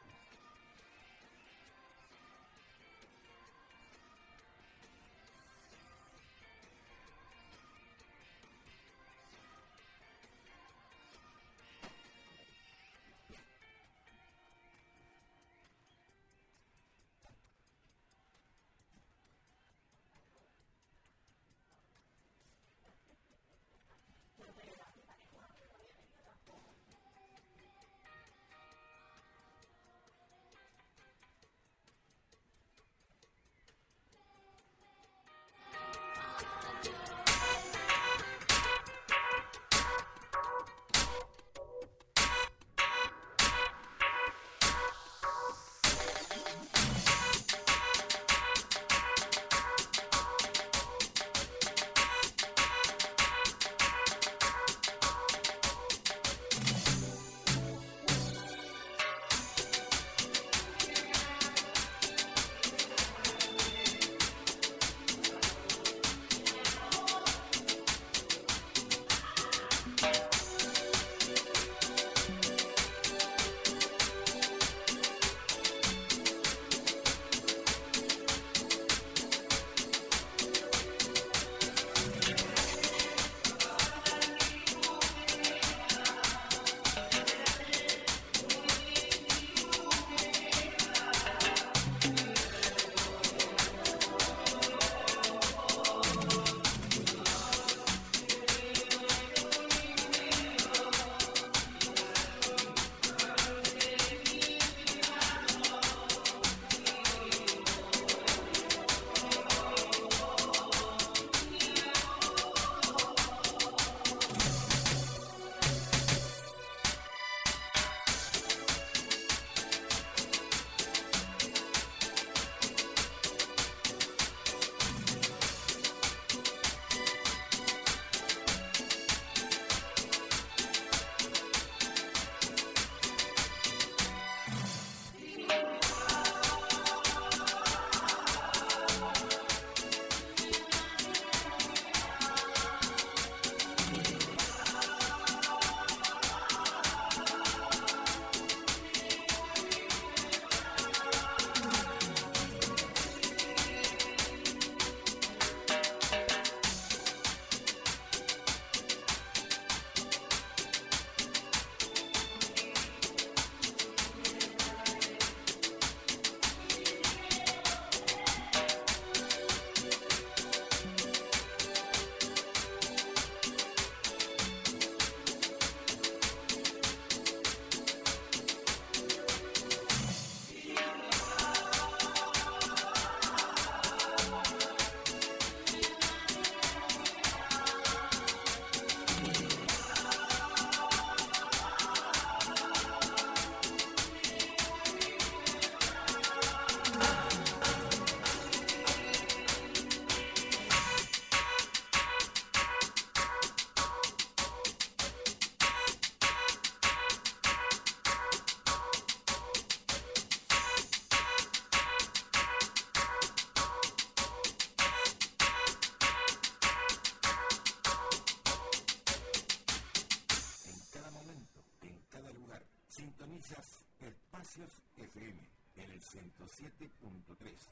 Espacios F M en el ciento siete punto tres.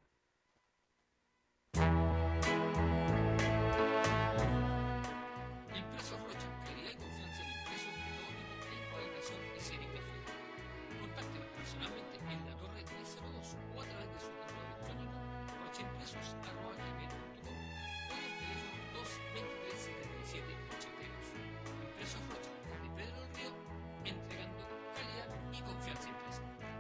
Impresos Rocha, calidad y confianza en impresos de todo tipo, encuadernación y serigrafía. Contáctenos personalmente en la Torre tres cero dos o a través de su correo electrónico rochaimpresos arroba gmail punto com o en el teléfono dos veintitrés setenta y siete ochenta y dos. Impresos Rocha, desde Pedro del Río, entregando calidad y confianza impresa.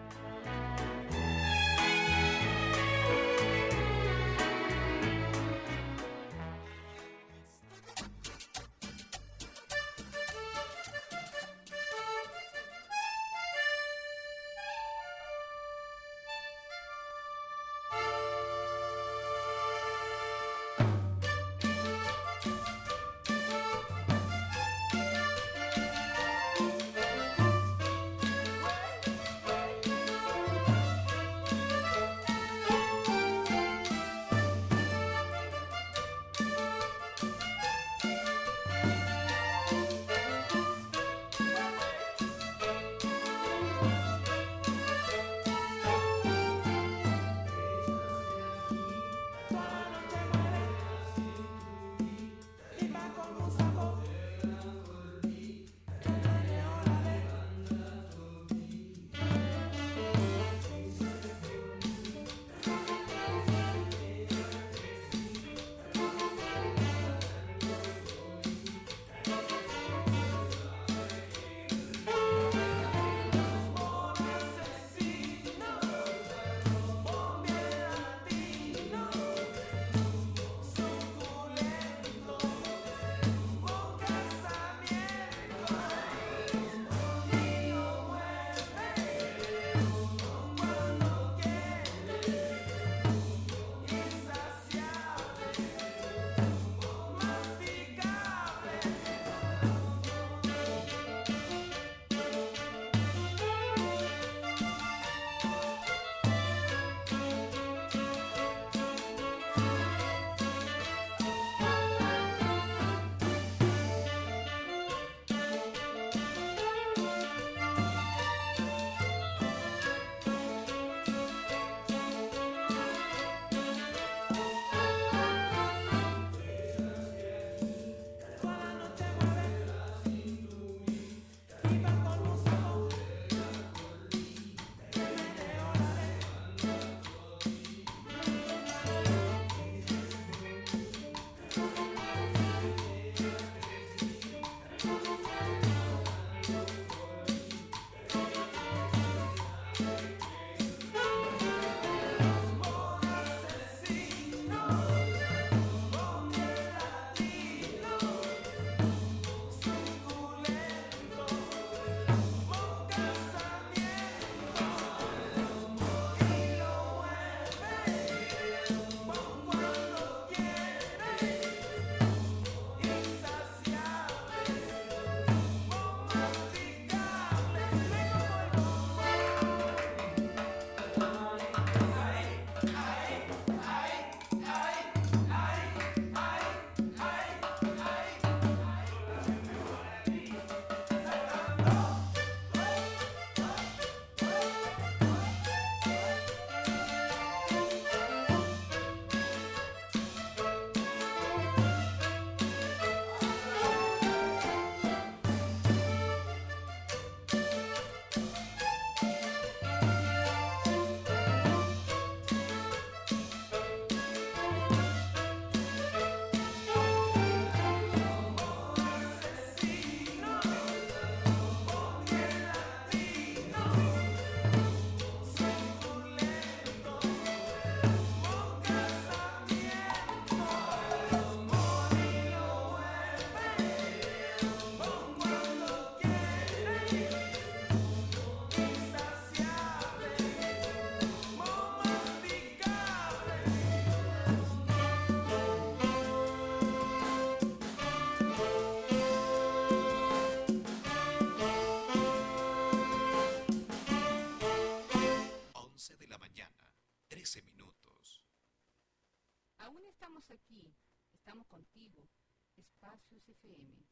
estamos aquí, estamos contigo. Espacios F M.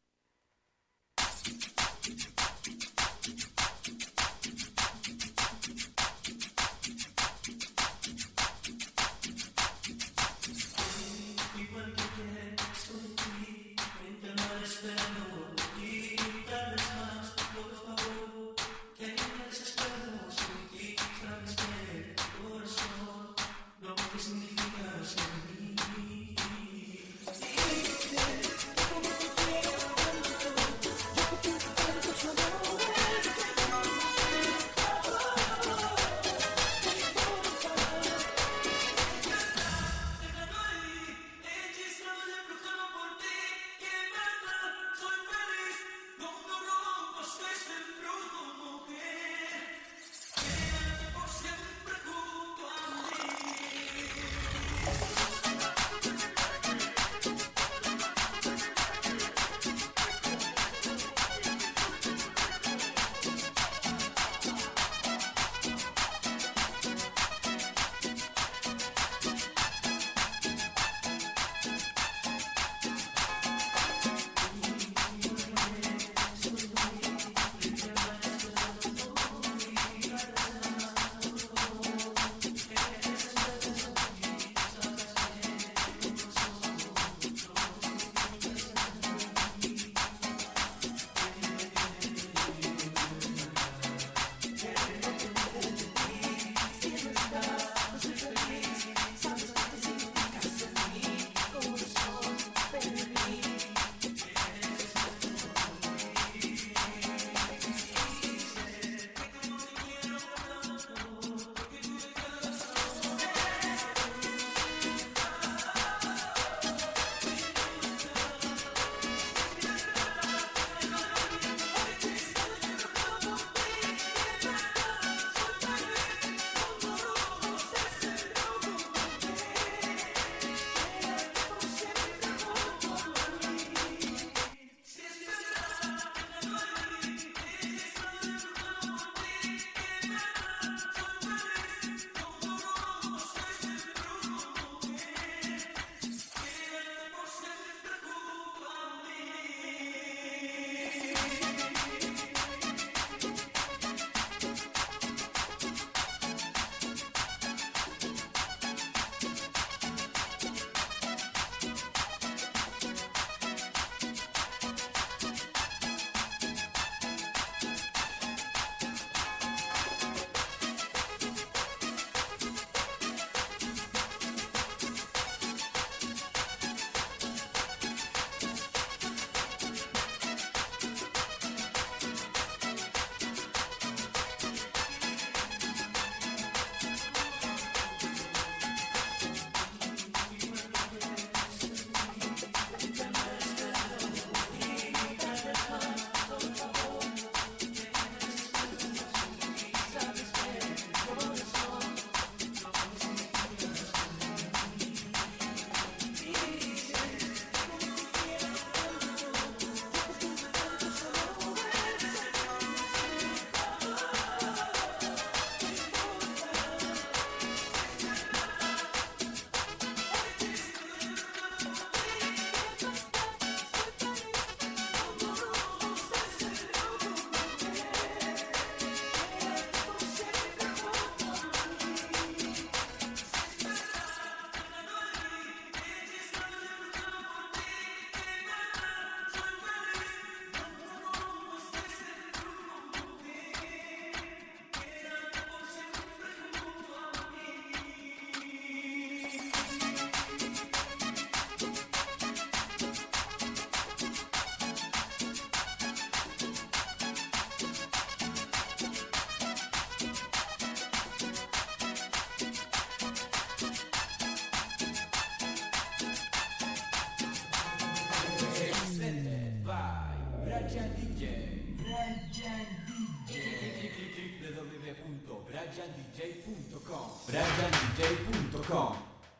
brian d j punto com. brian d j punto com.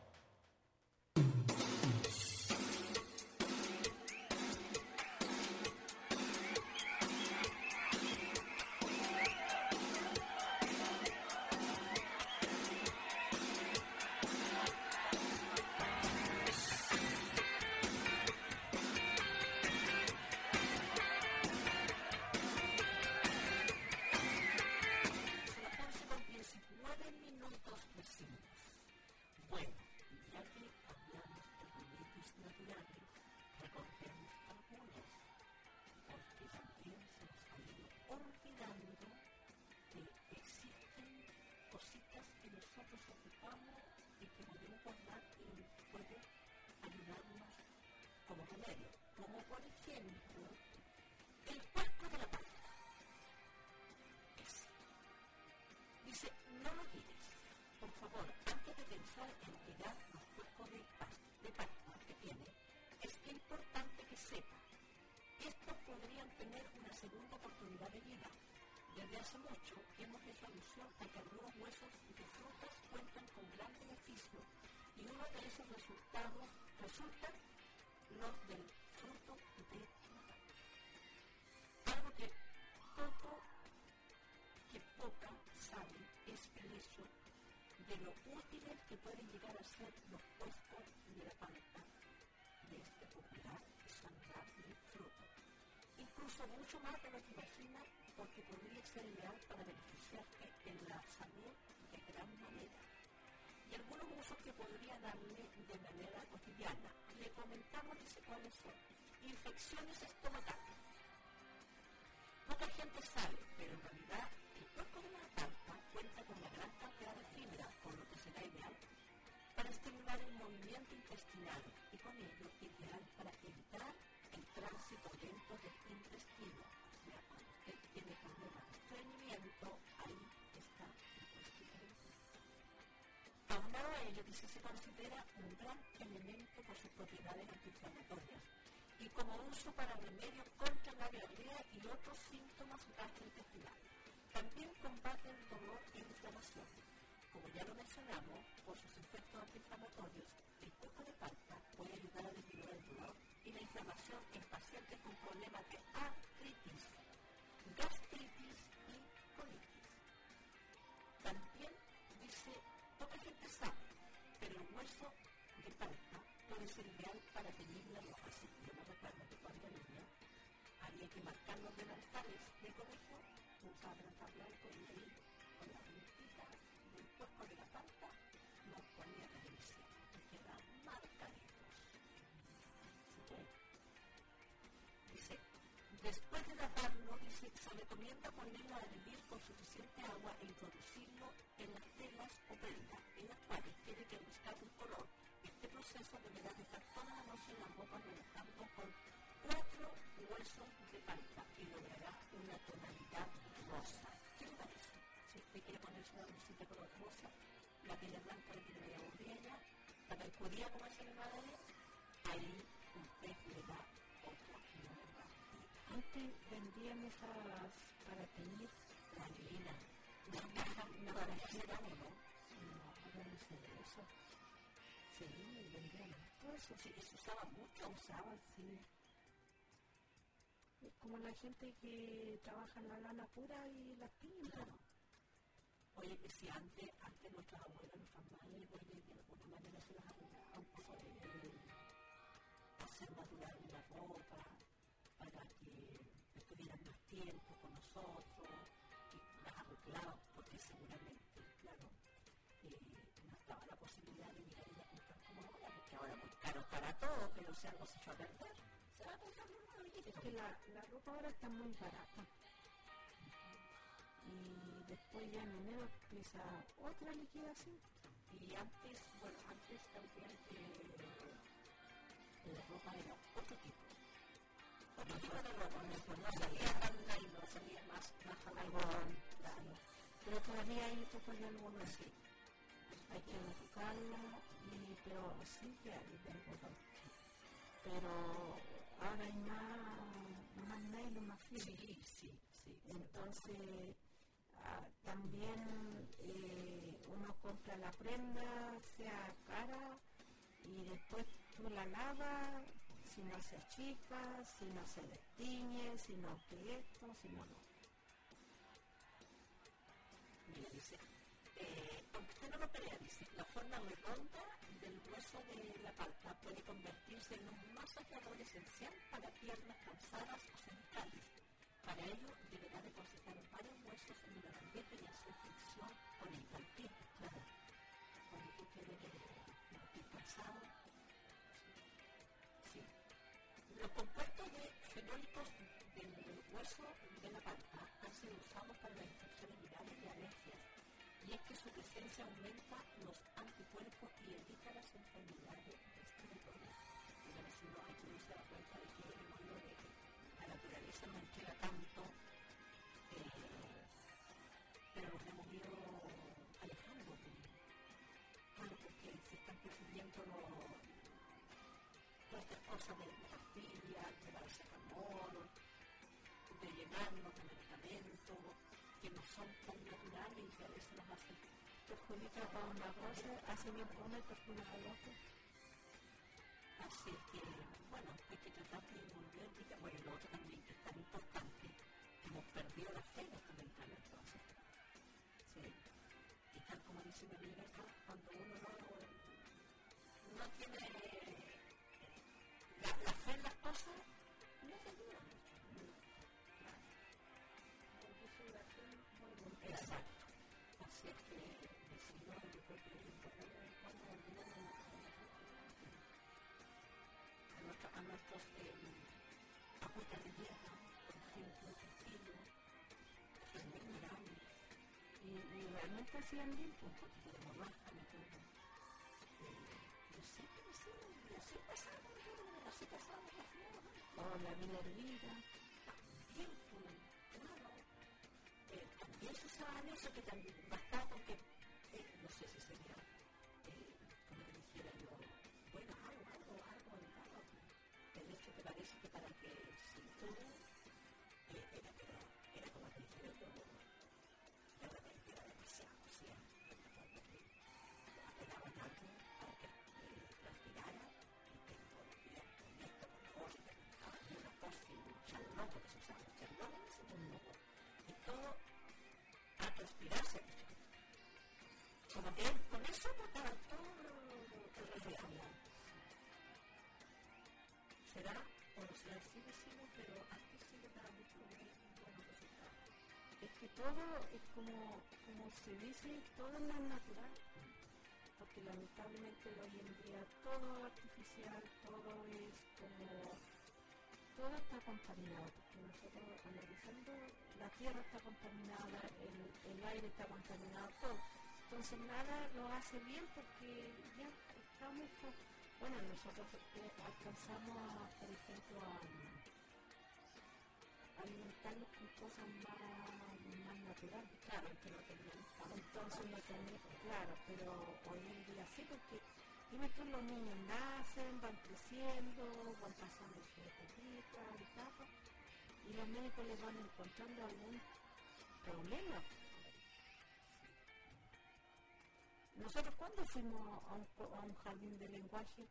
Mucho más de lo que imagina, porque podría ser ideal para beneficiarte en la salud de gran manera. Y algunos usos que podría darle de manera cotidiana. Le comentamos dice cuáles son. Infecciones estomacales. Poca gente sabe, pero en realidad el cuerpo de la palta cuenta con una gran cantidad de fibra, por lo que será ideal para estimular el movimiento intestinal y con ello ideal para evitar el tránsito lento del intestino. O sea, cuando usted tiene problemas de estreñimiento, ahí está la cuestión. Aunado a ello, dice, se considera un gran elemento por sus propiedades antiinflamatorias y como uso para remedio contra la diarrea y otros síntomas gastrointestinales. También combate el dolor y la inflamación. Como ya lo mencionamos, por sus efectos antiinflamatorios, el cuerpo de palta puede ayudar a disminuir el dolor y la inflamación en pacientes con problemas de artritis, gastritis y colitis. También dice, poca gente sabe, pero el hueso de palta puede ser ideal para teñir la ropa. Así que yo me recuerdo que cuando niña había que marcar los delantales de colegio, usaba delantal blanco y ahí con la puntita del cuerpo de la palta nos ponía la división y quedaban marcaditos. Dice, después de lavarlo, dice, se recomienda ponerlo a hervir con suficiente agua e introducirlo en las telas o prendas en las cuales tiene que buscar un color. Este proceso deberá dejar toda la noche en la ropa relajando con cuatro huesos de palta y logrará una tonalidad rosa. ¿Qué le parece? Si usted quiere ponerse una blusita color rosa, la piel blanca le tiene media botella, la mercuría como es el madre, ahí usted le da otra nueva. Antes vendían esas para teñir la lina, la caja, no para generar uno. No, ahora no sé de eso. Sí, vendían todo eso, sí, se usaba mucho, usaban, sí. Es como la gente que trabaja en la lana pura y la pinta. Claro. Oye, que si antes, antes nuestras abuelas, nuestras madres, oye, de alguna manera se las arreglaban para hacer madurar la ropa, para que estuvieran más tiempo con nosotros, que las arreglaban, porque seguramente, claro, eh, no estaba la posibilidad de mirar y de comprar como ahora, porque ahora muy caro para todo, pero si algo se echó a perder, se va a comprar una nuevita. Es que la, la ropa ahora está muy barata. Y después ya en enero empieza otra liquidación. Y antes, bueno, antes también eh, la ropa era otro tipo. Otro tipo de ropa, no salía tanta y no salía más, más algodón, claro. Pero todavía hay ropa de algodón así. Hay que buscarla, y, pero sí que hay de algodón. Pero ahora hay más, más nylon, más fino. Sí, sí, sí. Entonces ah, también eh, uno compra la prenda, sea cara, y después tú la lavas, si no se achica, si no se destiñe, si no que esto, si no lo. Mira, dice, eh, aunque usted no lo crea, dice, la forma redonda del hueso de la palpa puede convertirse en un masajeador esencial para piernas cansadas o cervicales. Para ello, deberá de considerar varios huesos en una bandeja y hacer fricción con el palpito. Claro, cuando tú quieres sentir cansado. Sí. Los compuestos de fenólicos del hueso de la palpa han sido usados para las infecciones virales y alergias. Y es que su presencia aumenta los anticuerpos y evita las enfermedades respiratorias. Y la vecino hay que no se da cuenta de que el mundo de la naturaleza no entrega tanto, eh, pero nos hemos ido alejando. Claro, porque se están persiguiendo todas estas cosas de pastillas, de paracetamol, de llenarnos de medicamentos que no son tan naturales y que a veces nos hacen perjudicar para una cosa, hace bien para una y perjudica para otra. Así que, bueno, hay que tratar de volver, y bueno, lo otro también que es tan importante, que hemos perdido la fe en estos medicamentos. Sí. Y tal como dice mi amiga acá, cuando uno no, no tiene la, la fe en las cosas, no se ayuda mucho. Exacto. Así es que, si no, yo creo que es importante cuando olvidamos a, nuestro, a nuestros eh, apuntes de tierra, por ejemplo, tejido, que es muy grande. Y, y realmente hacían bien, pues, un poquito de borraja, me acuerdo. Yo sé que me sé, yo sé pasar, yo sé pasar la flor. o la minervida. También, pues, claro. Eh, también se usaban eso que también bastaba porque, eh, no sé si sería, eh, como te dijera yo, bueno, algo, algo, algo, algo. El hecho que parece que para que si tú, eh, era, era, era como te dijera yo, de repente era demasiado, o sea, te daban algo para que eh, transpirara y que todos los días con esto, con lo otro, y una cosa y un charlón, porque se usaba un charlón en ese mundo. Y todo a transpirarse. Como que con eso botaba todo el resfriado. Será, o no será, sí decimos, pero antes sí le daba mucho buenos resultados. Es que todo es como, como se dice, todo es más natural. Porque lamentablemente hoy en día todo es artificial, todo es como... todo está contaminado, porque nosotros analizando, la tierra está contaminada, el, el aire está contaminado, todo. Entonces nada lo hace bien porque ya estamos, con, bueno, nosotros eh, alcanzamos, por ejemplo, a, a alimentarnos con cosas más, más naturales. Claro, pero teníamos, entonces no tenemos, claro, pero hoy en día sí, porque dime tú, los niños nacen, van creciendo, van pasando su etapa, etapa, y los médicos les van encontrando algún problema. Nosotros, ¿cuándo fuimos a un, a un jardín de lenguaje?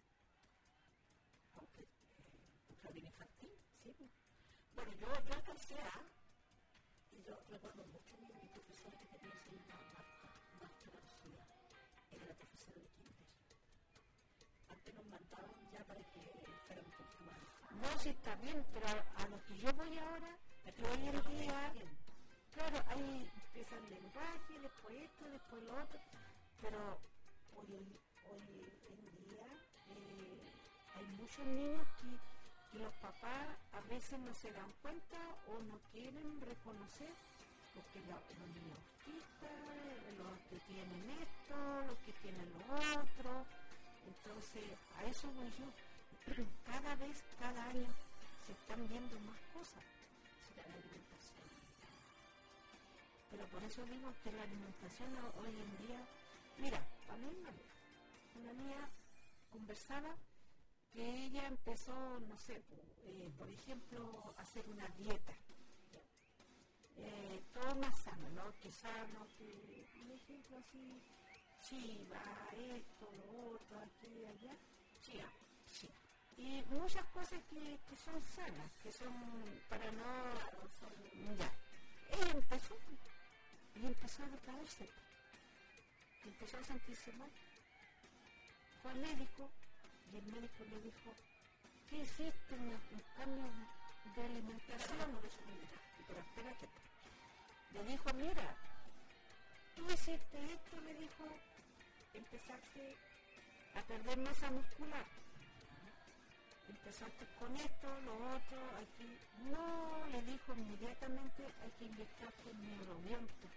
Okay. ¿Un jardín infantil? Sí. Bueno, yo, yo alcancé a, y yo recuerdo mucho mi, mi profesora que tenía ese una Marta, Marta García, era la profesora de kinder. Antes nos mandaban ya para que fuera un poquito más. No, sí está bien, pero a, a lo que yo voy ahora, que hoy en día, claro, ahí empieza el lenguaje, después esto, después lo otro, pero hoy, hoy en día eh, hay muchos niños que, que los papás a veces no se dan cuenta o no quieren reconocer, porque lo, los niños autistas, los que tienen esto, los que tienen lo otro, entonces a eso voy yo. Cada vez, cada año se están viendo más cosas. La alimentación. Pero por eso digo que la alimentación hoy en día, mira, a mí una vez, una mía conversaba que ella empezó, no sé, eh, por ejemplo, a hacer una dieta. eh, todo más sano, ¿no? Que sano, que, por ejemplo, así, chiva, esto, lo otro, aquí, allá, chía, chía. Y muchas cosas que, que son sanas, que son para no... Ya. Ella empezó, y empezó a decaerse. Empezó a sentirse mal. Fue al médico, y el médico le dijo, ¿qué hiciste? Un, un cambio de alimentación. Pero espérate. Le dijo, mira, tú hiciste esto, le dijo, empezaste a perder masa muscular. Empezaste con esto, lo otro, aquí. No, le dijo inmediatamente, hay que inyectarte neurobiótico.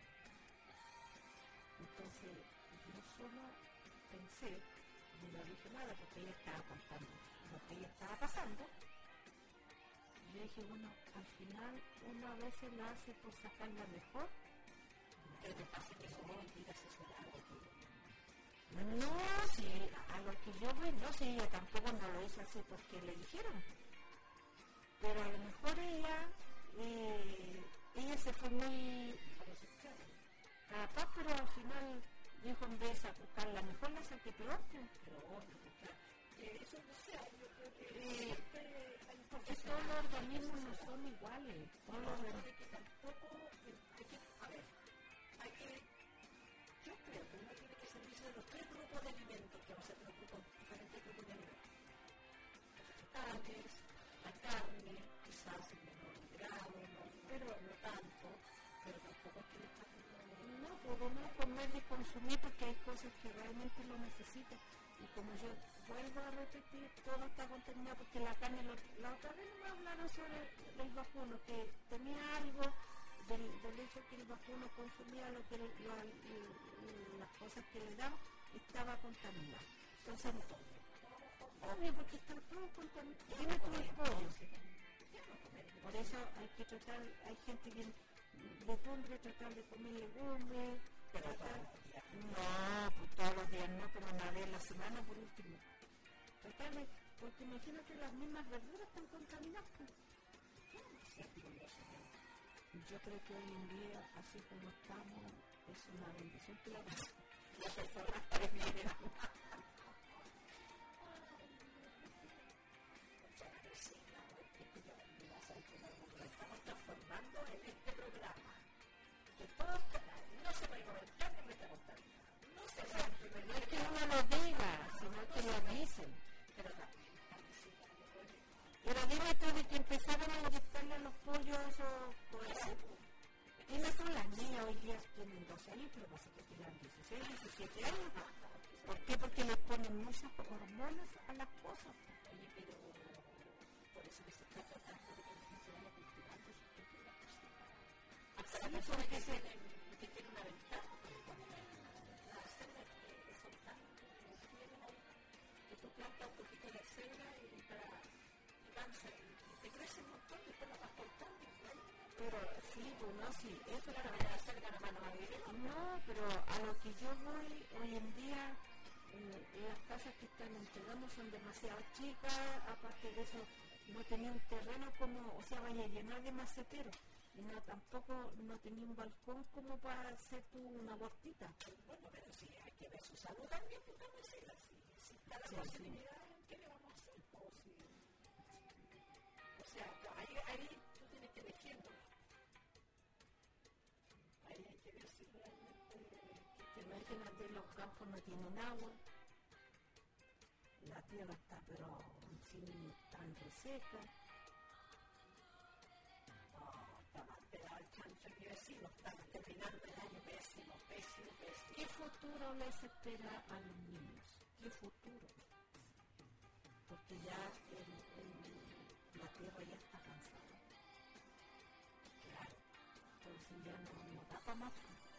Entonces, yo solo pensé, y no dije nada porque ella estaba contando lo que ella estaba pasando. Y yo dije, bueno, al final uno a veces lo hace por sacarla mejor. Pero te pasa que somos mentiras asesoradas. No, sí, a lo que yo voy, no sé, ella tampoco no lo hizo así porque le dijeron. Pero a lo mejor ella, eh, ella se fue muy capaz, pero al final dijo en vez de buscarla mejor, la saqué peor. Pero obvio, porque eso no sea, yo creo que Eh, siempre hay un porque todos los organismos no son iguales. Todos los no, organismos. hay que tampoco, hay que, a ver, hay que, yo creo que uno tiene que servirse de los tres grupos de alimentos que vamos a tener con diferentes grupos de alimentos. Los vegetales, la carne, quizás en menor grado, no, pero no tanto, pero tampoco es que le está No, podemos comer y consumir porque hay cosas que realmente lo necesitan. Y como yo vuelvo a repetir, todo está contaminado porque la carne, lo, la otra vez me hablaron sobre el, el vacuno, que tenía algo del, del hecho que el vacuno consumía lo que, lo, lo, las cosas que le daban, estaba contaminado. Entonces, obvio, porque está todo contaminado. Dime tú el pollo. Por eso hay que tratar, hay gente que legumbre, tratar de comer legumbres, tratar... No, pues todos los días no, pero una vez a la semana por último. Tratar de... Porque imagínate, las mismas verduras están contaminadas. Yo creo que hoy en día, así como estamos, es una bendición que la las personas prefieren. estamos transformando en este programa. Que todos no se va a comentar que me está contando. No se va a comentar. No es que uno lo diga, sino que lo dicen. Pero también. Pero dime tú de que empezaron a inyectarle a los pollos esos, pues, dime tú, las niñas hoy día tienen doce años, pero pasa que tienen dieciséis, diecisiete años. ¿Por qué? Porque les ponen muchas hormonas a las cosas. Oye, pero por eso que se está tratando de que no se vaya cultivando esa cultura. Hasta la persona que tiene, que tiene una ventaja, las células que son tan fieles ahí, que tú plantas un poquito de célula y para y van y te crece un montón y después la vas cortando. Pero sí, pues no, sí, eso Claro, la célula no va a vivir. no, pero a lo que yo voy hoy en día, eh, las casas que están entregando son demasiado chicas, aparte de eso no tenía un terreno como, o sea, vaya a llenar de maceteros, y no, tampoco no tenía un balcón como para hacer tú una huertita. Bueno, pero sí, hay que ver su salud también, porque no es así. Si está la Sí, posibilidad, ¿qué le vamos a hacer? O, si, o sea, ahí, ahí tú tienes que elegirlo. Ahí hay que ver si realmente... Que imagínate, los campos no tienen agua, la tierra está pero sin tan reseca. Está más pegado el chancho que vecino, está terminando el año pésimo, pésimo, pésimo. ¿Qué futuro les espera a los niños? ¿Qué futuro? Porque ya el, el, la tierra ya está cansada. Claro. Entonces ya no, no da para más.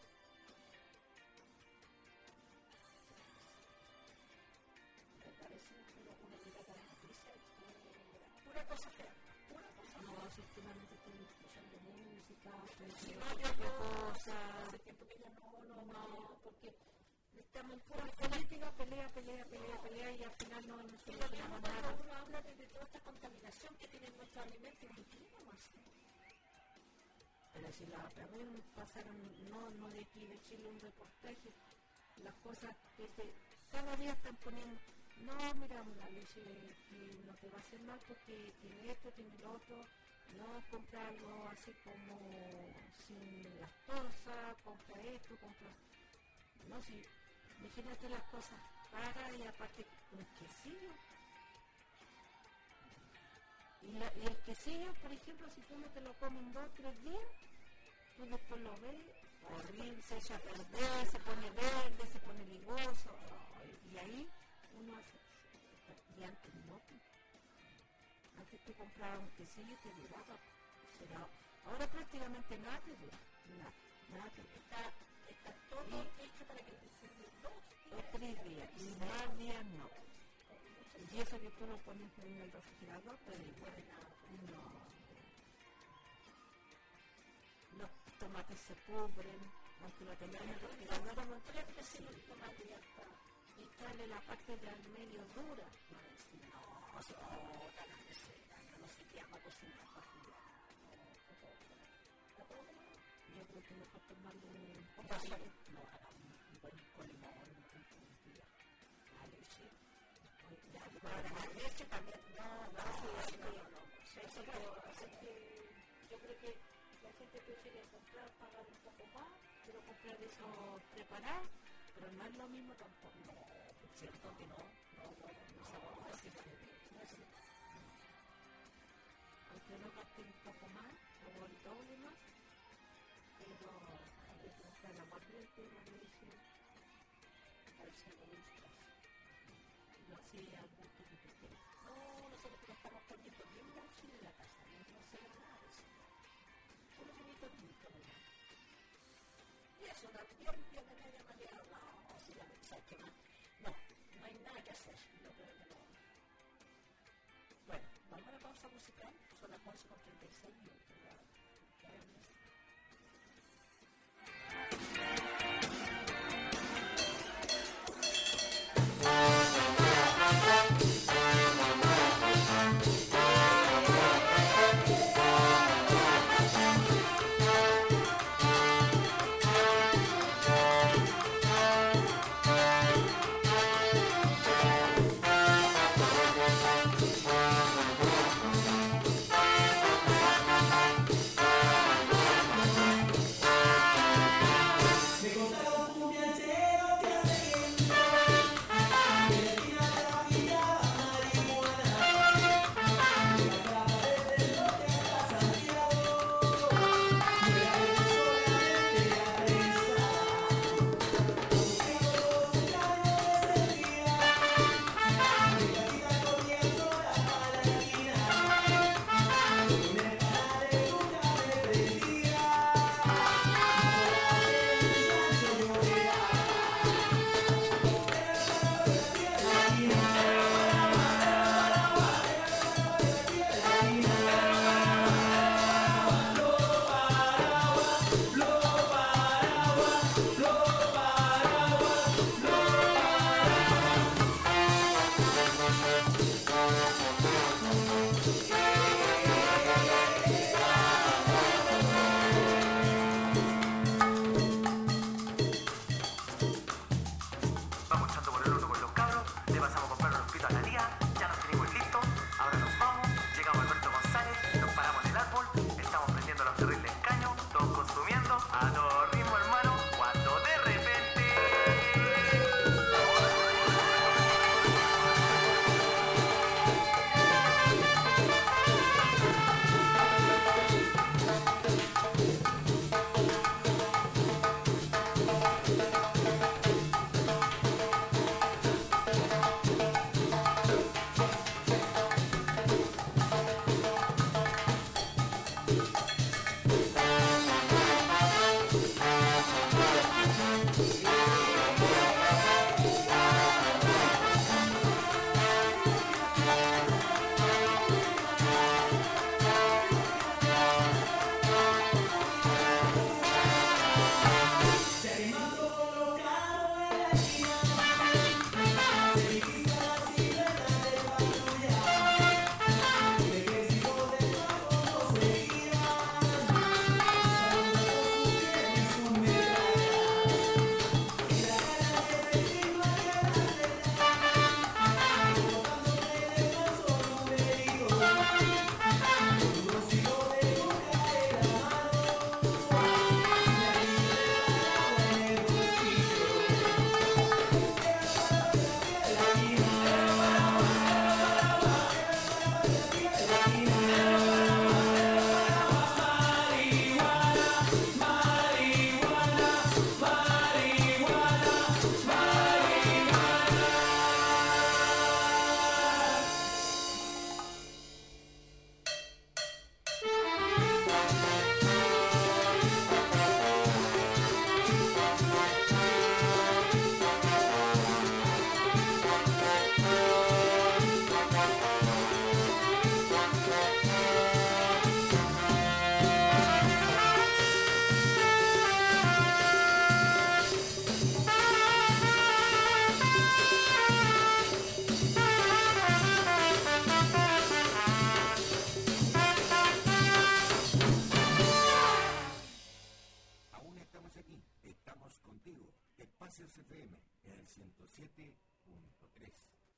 Me parece que una mirada de noticias pura cosa fea, pura cosa fea. No, efectivamente estoy escuchando música, estoy Si haciendo no, yo otra no, cosa. hace tiempo que ya no, no, No, porque estamos en pura política, pelea, pelea, pelea, pelea y al final no nos Y lo mismo solucionamos cuando nada. uno habla de, de toda esta contaminación que tienen nuestros alimentos y no más. Pero si la otra vez pasaron, no, no de aquí de Chile, un reportaje, las cosas que se, cada día están poniendo, no, mira, una leche que no te va a hacer mal porque tiene esto, tiene lo otro, no compra algo así como sin lactosa, compra esto, compra, no, si, imagínate las cosas caras y aparte un quesillo. Y, la, y el quesillo, por ejemplo, si tú no te lo comes en dos o tres días, tú después lo ves, horrible, se echa a perder, se pone verde, se pone ligoso, y ahí uno hace, y antes no, antes tú comprabas un quesillo y te duraba, pero ahora prácticamente nada te dura, nada, nada te dura. Está, está todo hecho para que te sirva dos o tres días, y más días no. Y eso que tú lo pones en el refrigerador, pero igual no. Los tomates se pudren, aunque lo tengan en el refrigerador, como tres veces los tomates ya está. Y sale la parte de al medio dura. No, no, eso otra la receta, no se llama cocinar para jugar. Yo creo que mejor tomarlo un poco de no, un buen con limón, la leche. Ahora la leche también, no, no, sí, no, no, eso creo, así que yo creo que la gente prefiere comprar, pagar un poco más, pero comprar eso preparado, pero no es lo mismo tampoco, no, es cierto que no, no, no, no sabemos así, no es cierto. Aunque uno gaste un poco más, o el doble más, pero hay que comprar la aguardiente, la leche, para el segundo. No sé, al gusto que tú quieras. No, nosotros que estamos poniendo bien mucho en la casa, no sé nada de eso. Solo bonito bonito, ¿verdad? Y eso, una limpia de media manera, no, si la mensaje que más. No, no hay nada que hacer, yo creo que no. Bueno, vamos a la pausa musical, son las once con treinta y seis minutos, ¿verdad? en el ciento siete punto tres.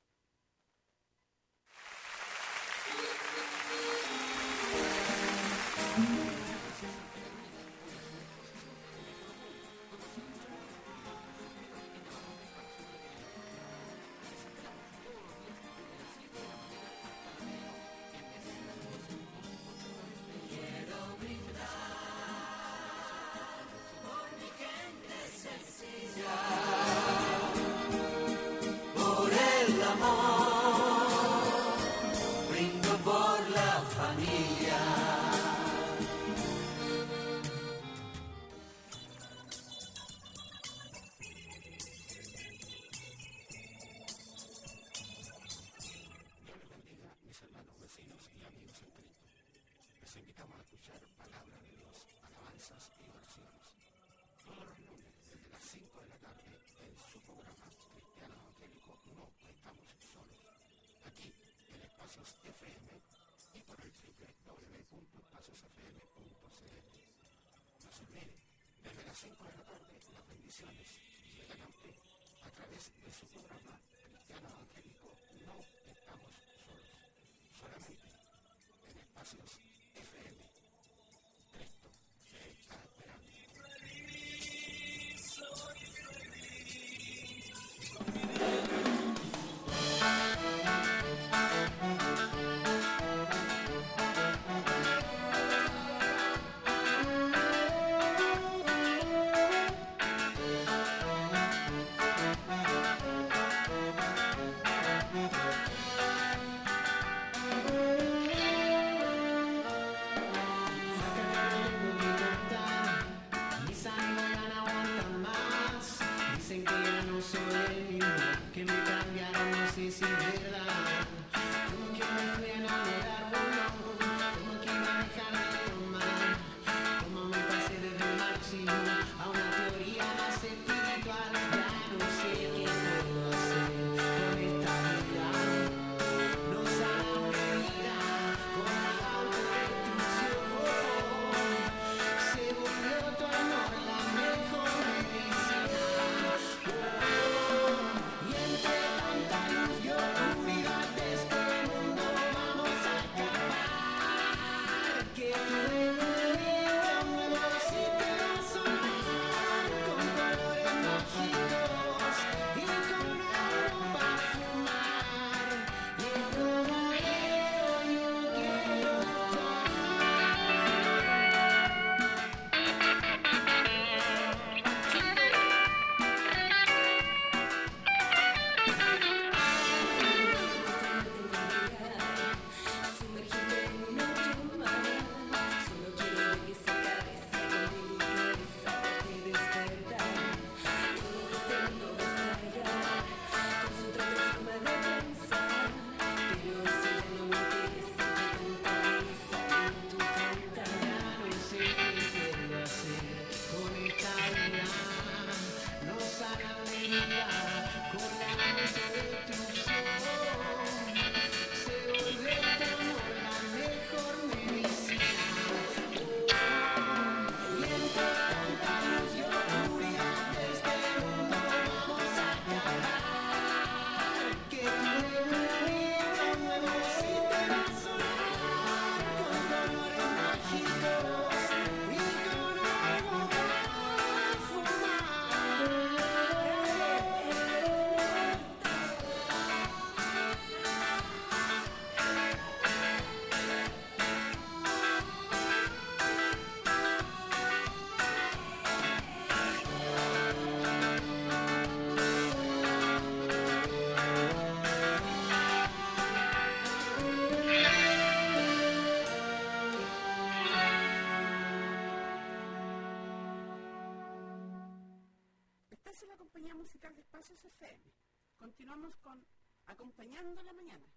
musical de Espacios F M. Continuamos con Acompañando la Mañana.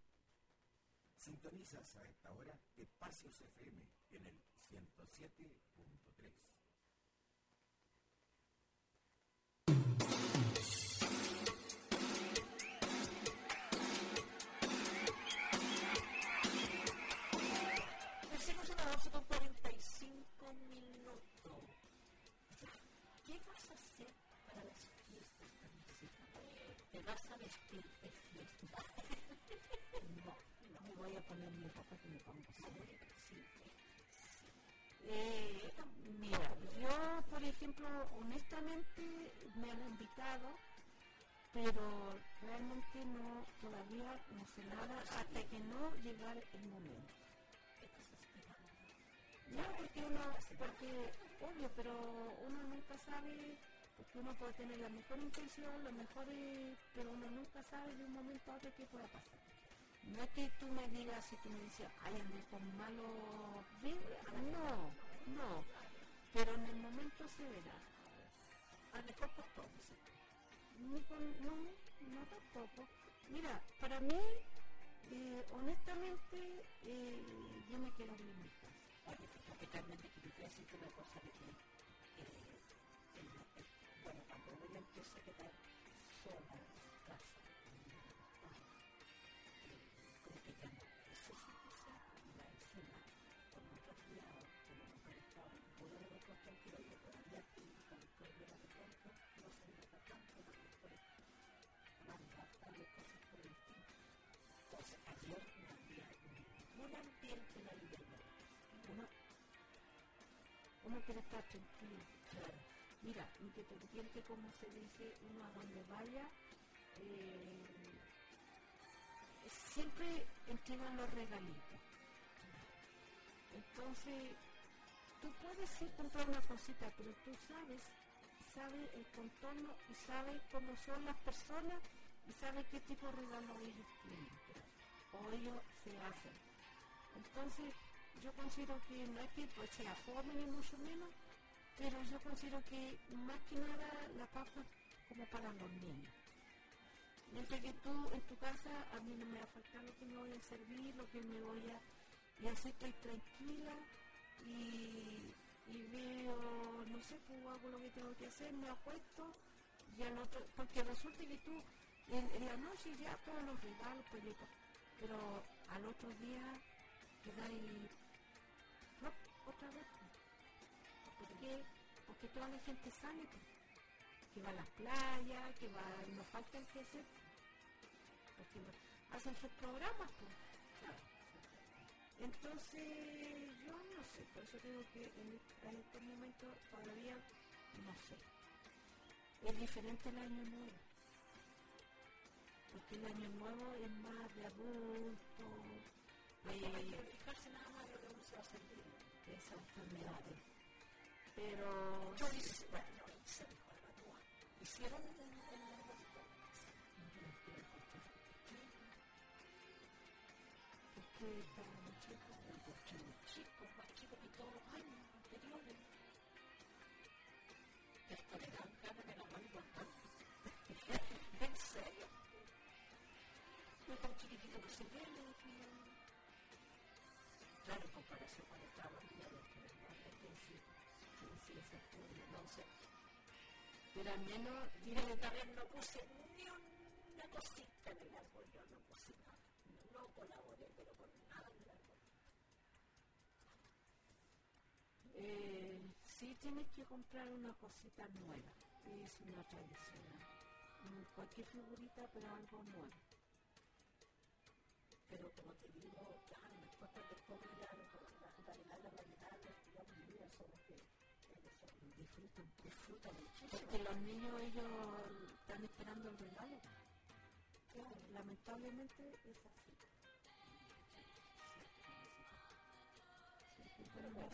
Sintonizas a esta hora Espacios F M en el ciento siete punto tres. Decimos una doce con cuarenta y cinco minutos. ¿Qué vas a hacer para las fiestas, Carmencita? vas a vestir de fiesta. No, no me voy a poner mi ropa que me pongo siempre. Sí. Eh, mira, yo, por ejemplo, honestamente me han invitado, pero realmente no, todavía no sé nada hasta que no llegara el momento. No, porque uno, porque, obvio, pero uno nunca sabe, porque uno puede tener la mejor intención, lo mejor, es, pero uno nunca sabe de un momento a otro qué pueda pasar. No es que tú me digas, si tú me dices, ay, ando con malo vibra, no, no, pero en el momento se verá. A lo mejor por todo, ¿sí? Ni con, no, no tampoco. Mira, para mí, eh, honestamente, eh, yo me quiero abrir mi casa. Oye, fíjate, Carmen, que te voy a decirte una cosa de que, eh, el, el, bueno, cuando uno ya empieza a quedar sola en su casa, como que ya no necesita ir a encima con otro cuidado, con otro conectado, uno de los dos tranquilo, yo todavía aquí, con el problema de pronto, no se me da tanto, porque después mandar tales cosas por el tiempo. Entonces, ayer no había ningún ambiente en la libertad. Uno, uno quiere estar tranquilo. Claro. Mira, independiente como se dice, uno a donde vaya, eh, siempre entregan los regalitos. Entonces, tú puedes ir a comprar una cosita, pero tú sabes, sabes el contorno y sabes cómo son las personas y sabes qué tipo de regalo ellos tienen o ellos se hacen. Entonces, yo considero que no es que pues, sea fome ni mucho menos, pero yo considero que más que nada la papa como para los niños. Mientras que tú en tu casa, a mí no me va a faltar lo que me voy a servir, lo que me voy a... Y así estoy tranquila y, y veo, no sé, pues hago lo que tengo que hacer, me acuesto, y al otro, porque resulta que tú en, en la noche ya todos los regalos, películas, pero al otro día quedáis... No, otra vez. ¿Por qué? Porque toda la gente sale, pues, que va a las playas, que va, no falta el que hacer, porque hacen sus programas, pues. Entonces, yo no sé, por eso digo que en, en este momento todavía no sé. Es diferente el año nuevo, porque el año nuevo es más de adulto. Hay que fijarse nada más en lo que uno se va a sentir, esas enfermedades. Pero... Yo hice, bueno, yo hice mejor la tua. Hicieron en el laboratorio. Porque estaba muy chico, porque muy chico, más chico que todos los años anteriores. Esto le dan ganas de la más importante. ¿En serio? No es tan chiquitito que se ve, le dije. Claro, en comparación cuando estaba en día de que no sí, sí, esa historia, no sé. Pero al menos, dígame, también no puse ni una cosita en el árbol, yo no puse nada. No colaboré, pero con nada en el árbol. Eh, sí tienes que comprar una cosita nueva, es una tradición. Cualquier figurita, pero algo nuevo. Pero como te digo, claro, después cuando descubrí ya la variedad, la variedad, los niños son los que disfrutan, disfrutan muchísimo. Porque los niños, ellos están esperando el regalo. Claro, lamentablemente es así. Pero bueno,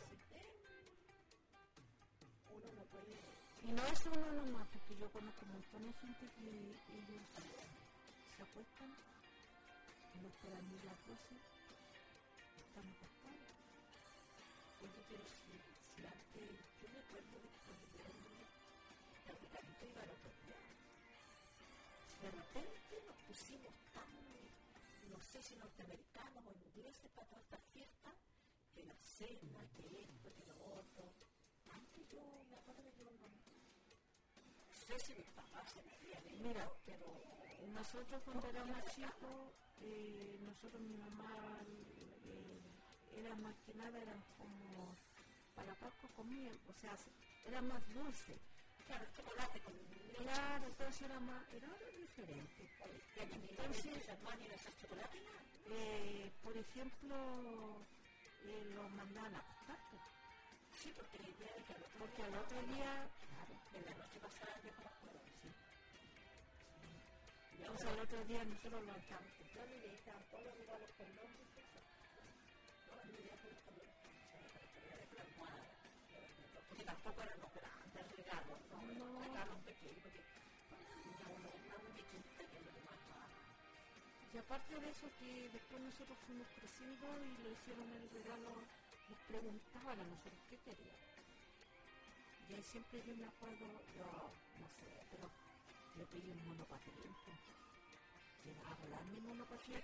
uno no puede... Y no es uno nomás, porque yo conozco un montón de gente que ellos se acuestan, no esperan ni las doce, están acostados. Oye, pero si, si antes, yo me acuerdo de que cuando yo era niña, la regalito iba al otro día. De repente nos pusimos tan, no sé si norteamericanos o ingleses para todas estas fiestas, que la cena, que esto, que lo otro. Antes yo me acuerdo que yo no, no sé si mis papás se me habían hecho. Mira, pero nosotros cuando éramos chicos, eh, nosotros, mi mamá, eh, era más que nada, eran como para Pascua comían, o sea, era más dulce. Claro, chocolate con Claro, entonces era más, era diferente. entonces no han ido a hacer chocolate. Eh, por ejemplo, eh, los mandaban a acostar, pues. Sí, porque la idea es que al otro porque al otro día, claro, en la noche pasada yo con los juegos, sí. sí. O sea, el otro día nosotros lo echamos temprano y le estaban todos los regalos con nombre y cosas. No, la idea fue con los la almohada, porque tampoco eran los grandes regalos, no, No. regalos pequeños, porque una muñequita que es lo que más va. Y aparte de eso, que después nosotros fuimos creciendo y le hicieron el regalo, nos preguntaban a nosotros qué querían. Y ahí siempre yo me acuerdo, yo no sé, pero le pedí un monopatín. Llegaba a volar mi monopatín.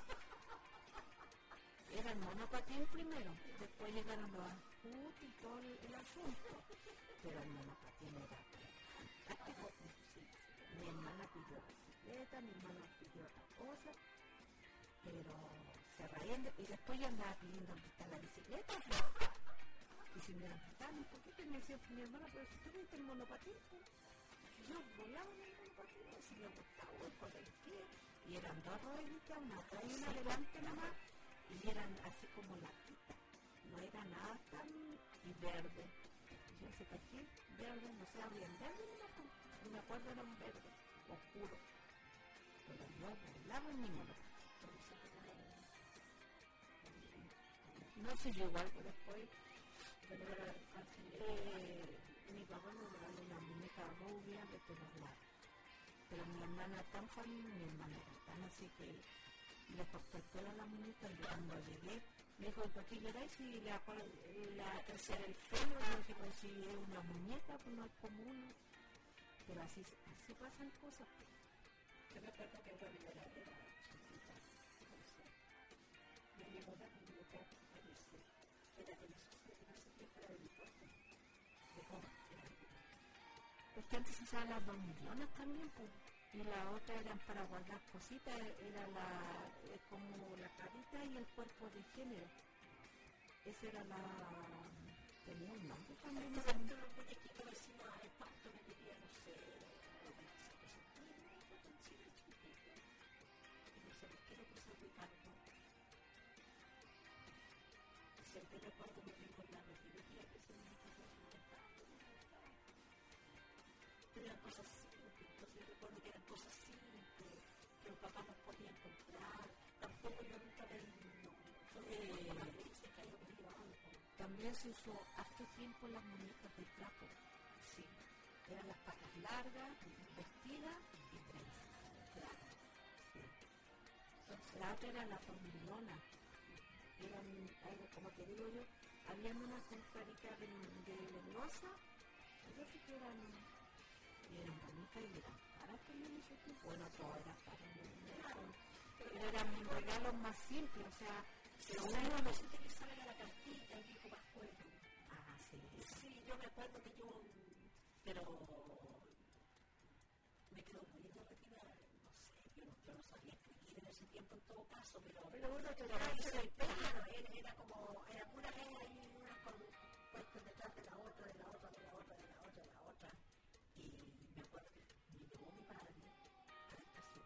Era el monopatín primero, después llegaron los Scoot y todo el, el asunto. Pero el monopatín era fantástico. Sí. Mi hermana pidió la bicicleta, mi hermana pidió otra cosa, pero se raían de, y después yo andaba pidiendo dónde está la bicicleta. Y si me la prestaban, ¿por qué te me decía mi hermana? Pero si tú viste el monopatín, pues. Yo volaba en el monopatín, si me gustaba el con el pie, y eran dos rueditas, una atrás y una adelante nada más, y eran así como latitas, no era nada tan y verde. Yo sé que aquí verde, no sé, habían verde, no me acuerdo, era un verde oscuro, pero yo volaba en mi monopatín. No sé yo igual, pero después, pero era fácil. Eh, mi papá me regaló una muñeca rubia de pelo largo. Pero mi hermana tan familia, mi hermana era tan así que le cortó el pelo a la muñeca y cuando llegué me dijo, ¿por qué lloráis si le la crecer el pelo? Y yo dije, pues si es una muñeca, pues no es como uno. Pero así, así pasan cosas. Yo me acuerdo que cuando yo era chiquita, me llegó la muñeca era de esos que no sé qué para el impuesto. De cómo era. Porque antes se usaban las dos millones también, pues. Y la otra eran para guardar cositas, era la, eh, como la carita y el cuerpo de género. Esa era la... tenía un nombre también. Este era un muñequito vecino al pacto que quería, no sé, lo que se presentó en una foto en Chile chiquitito. Y no sé por qué lo puse muy cargo. Siempre recuerdo que me con la refinería que se me dijo pero eran cosas simples, entonces recuerdo que eran cosas simples, que los papás nos podían comprar, tampoco yo nunca me eh, se cayó conmigo algo. También se usó hace tiempo las muñecas de trapo, sí, eran las patas largas, vestidas y trenzas, claro, sí. Entonces, la otra era la dormilona, eran algo como te digo yo, habían unas con carita de, de losa, yo sé que eran, eran bonitas y eran caras también ese tipo, bueno, todo era para mí, pero eran regalos más simples, o sea, pero uno no sé que sale a la cartita, el viejo pascuero. Ah, sí. Sí, yo me acuerdo que yo, pero me quedó muy retina, no sé, yo no, yo no sabía escribir en ese tiempo en todo caso, pero, pero uno te era, era, era, era como, era pura ley y una con puestas detrás de la otra, de la otra, de la otra, de la otra, de la otra. Y me acuerdo que me llevó mi padre a la estación,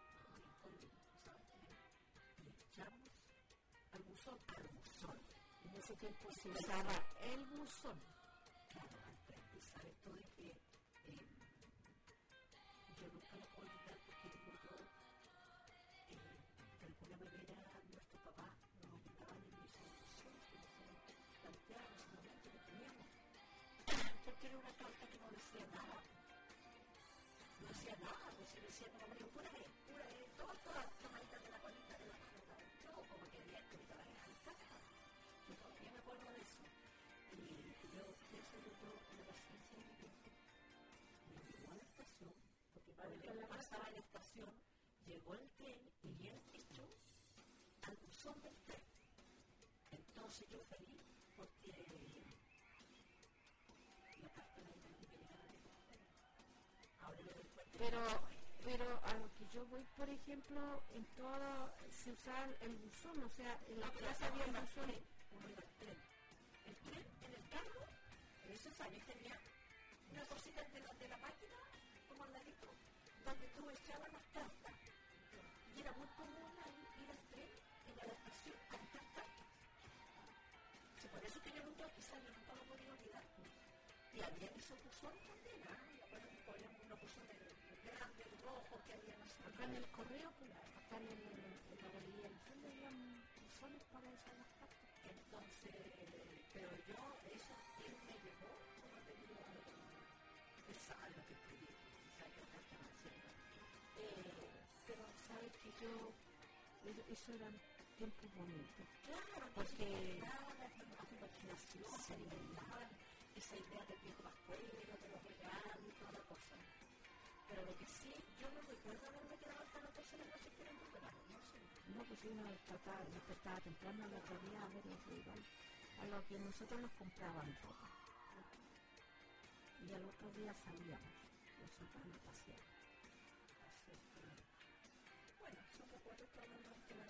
y echamos al buzón, al buzón. En ese tiempo se usaba el buzón. Claro, y sabes tú de que eh, yo nunca lo puedo olvidar porque digo yo, eh, de alguna manera nuestro papá nos ayudaban en esas decisiones que nosotros planteábamos en el momento que teníamos. Porque era una carta que no decía nada. No decía nada, pues se decía como medio pura vez, pura vez, todas, todas las tomaditas de la colita de la mano, yo como que había escrito la garganta. Yo todavía me acuerdo de eso. Y yo pienso que yo en la paciencia de mi viejo me llevó a la estación, porque cuando él pasaba a la estación, llegó el tren y él echó al buzón del tren. Entonces yo feliz porque la carta de la que llegaba de ahora le doy cuenta. Pero, pero a lo que yo voy, por ejemplo, en todo se usaba el buzón, o sea, en la plaza había el buzón. Uno iba al tren. El tren en el carro, en esos años tenía una cosita de la, de la máquina, como al ladito, donde tú echabas las cartas. Y era muy común ir al tren y a la estación a dejar cartas. Sí, por eso que yo nunca, quizás yo nunca lo podía olvidar. Y había esos buzones también, ¿ah? Me acuerdo que poníamos unos buzones grandes, rojos, que había más. Acá en el correo, acá en, el, en la galería del fondo, había buzones para echar las cartas. Entonces, pero yo, eso, él me llevó, como te digo, él sabe lo que escribí, sabe lo que estaba haciendo. Eh, pero sabes que yo, eso, eso eran tiempos bonitos. Claro, porque la imaginación, se inventaban esa idea del viejo pascuero, de los regalos y toda la cosa. Pero lo que sí, yo no recuerdo haberme quedado hasta las doce de la noche esperando el verano, no sé. No, pues uno trataba, despertaba temprano el otro día a ver los regalos, a lo que nosotros nos compraban ropa. Y al otro día salíamos, los sacaban a pasear. Así es que, bueno, son recuerdos que uno nos quedan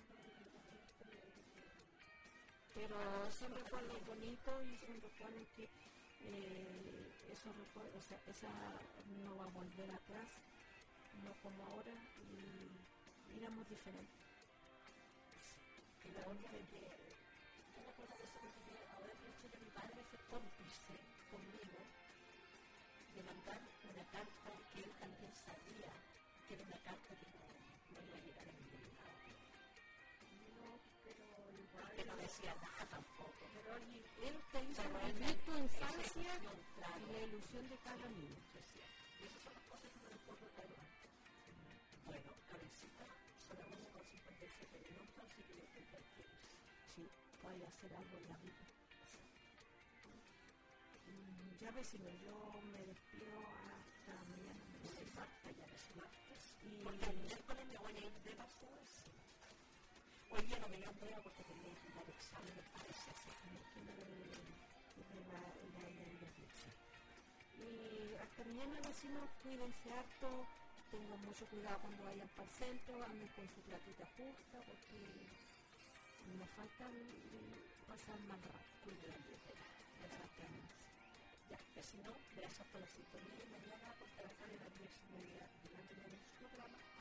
pero son recuerdos bonitos y son recuerdos que eh, esos recuerdos, o sea, esa no va a volver atrás, no como ahora, y éramos diferentes. Que la onda de que, yo me acuerdo de eso porque yo, ahora que estoy de mi padre fue cómplice conmigo de mandar una carta que él también sabía que era una carta que no, no iba a llegar a ningún lado. No, pero igual. Que no decía nada tampoco. Pero él, él te hizo vivir tu infancia y la ilusión de cada niño. Y esas son las cosas que me recuerdo de él. Bueno, cabecita, son las uno con cincuenta y siete minutos, así que yo tengo que ir. Sí, puede hacer algo en la vida. Mm, ya vecino, yo me despido hasta mañana. Me voy martes, ya es martes. Y porque el miércoles me voy a ir de las dos. Hoy día no me lo veo porque tenía que dar exámenes para ese examen que me la dislexia. Y hasta mañana vecinos, cuídense harto, tengan mucho cuidado cuando vayan para el centro, anden con su platita justa porque nos falta pasar más rápido. cuiden de la Exactamente. Ya, vecino, gracias por la sintonía y mañana por trabajar en la diez y media de la mañana en su programa.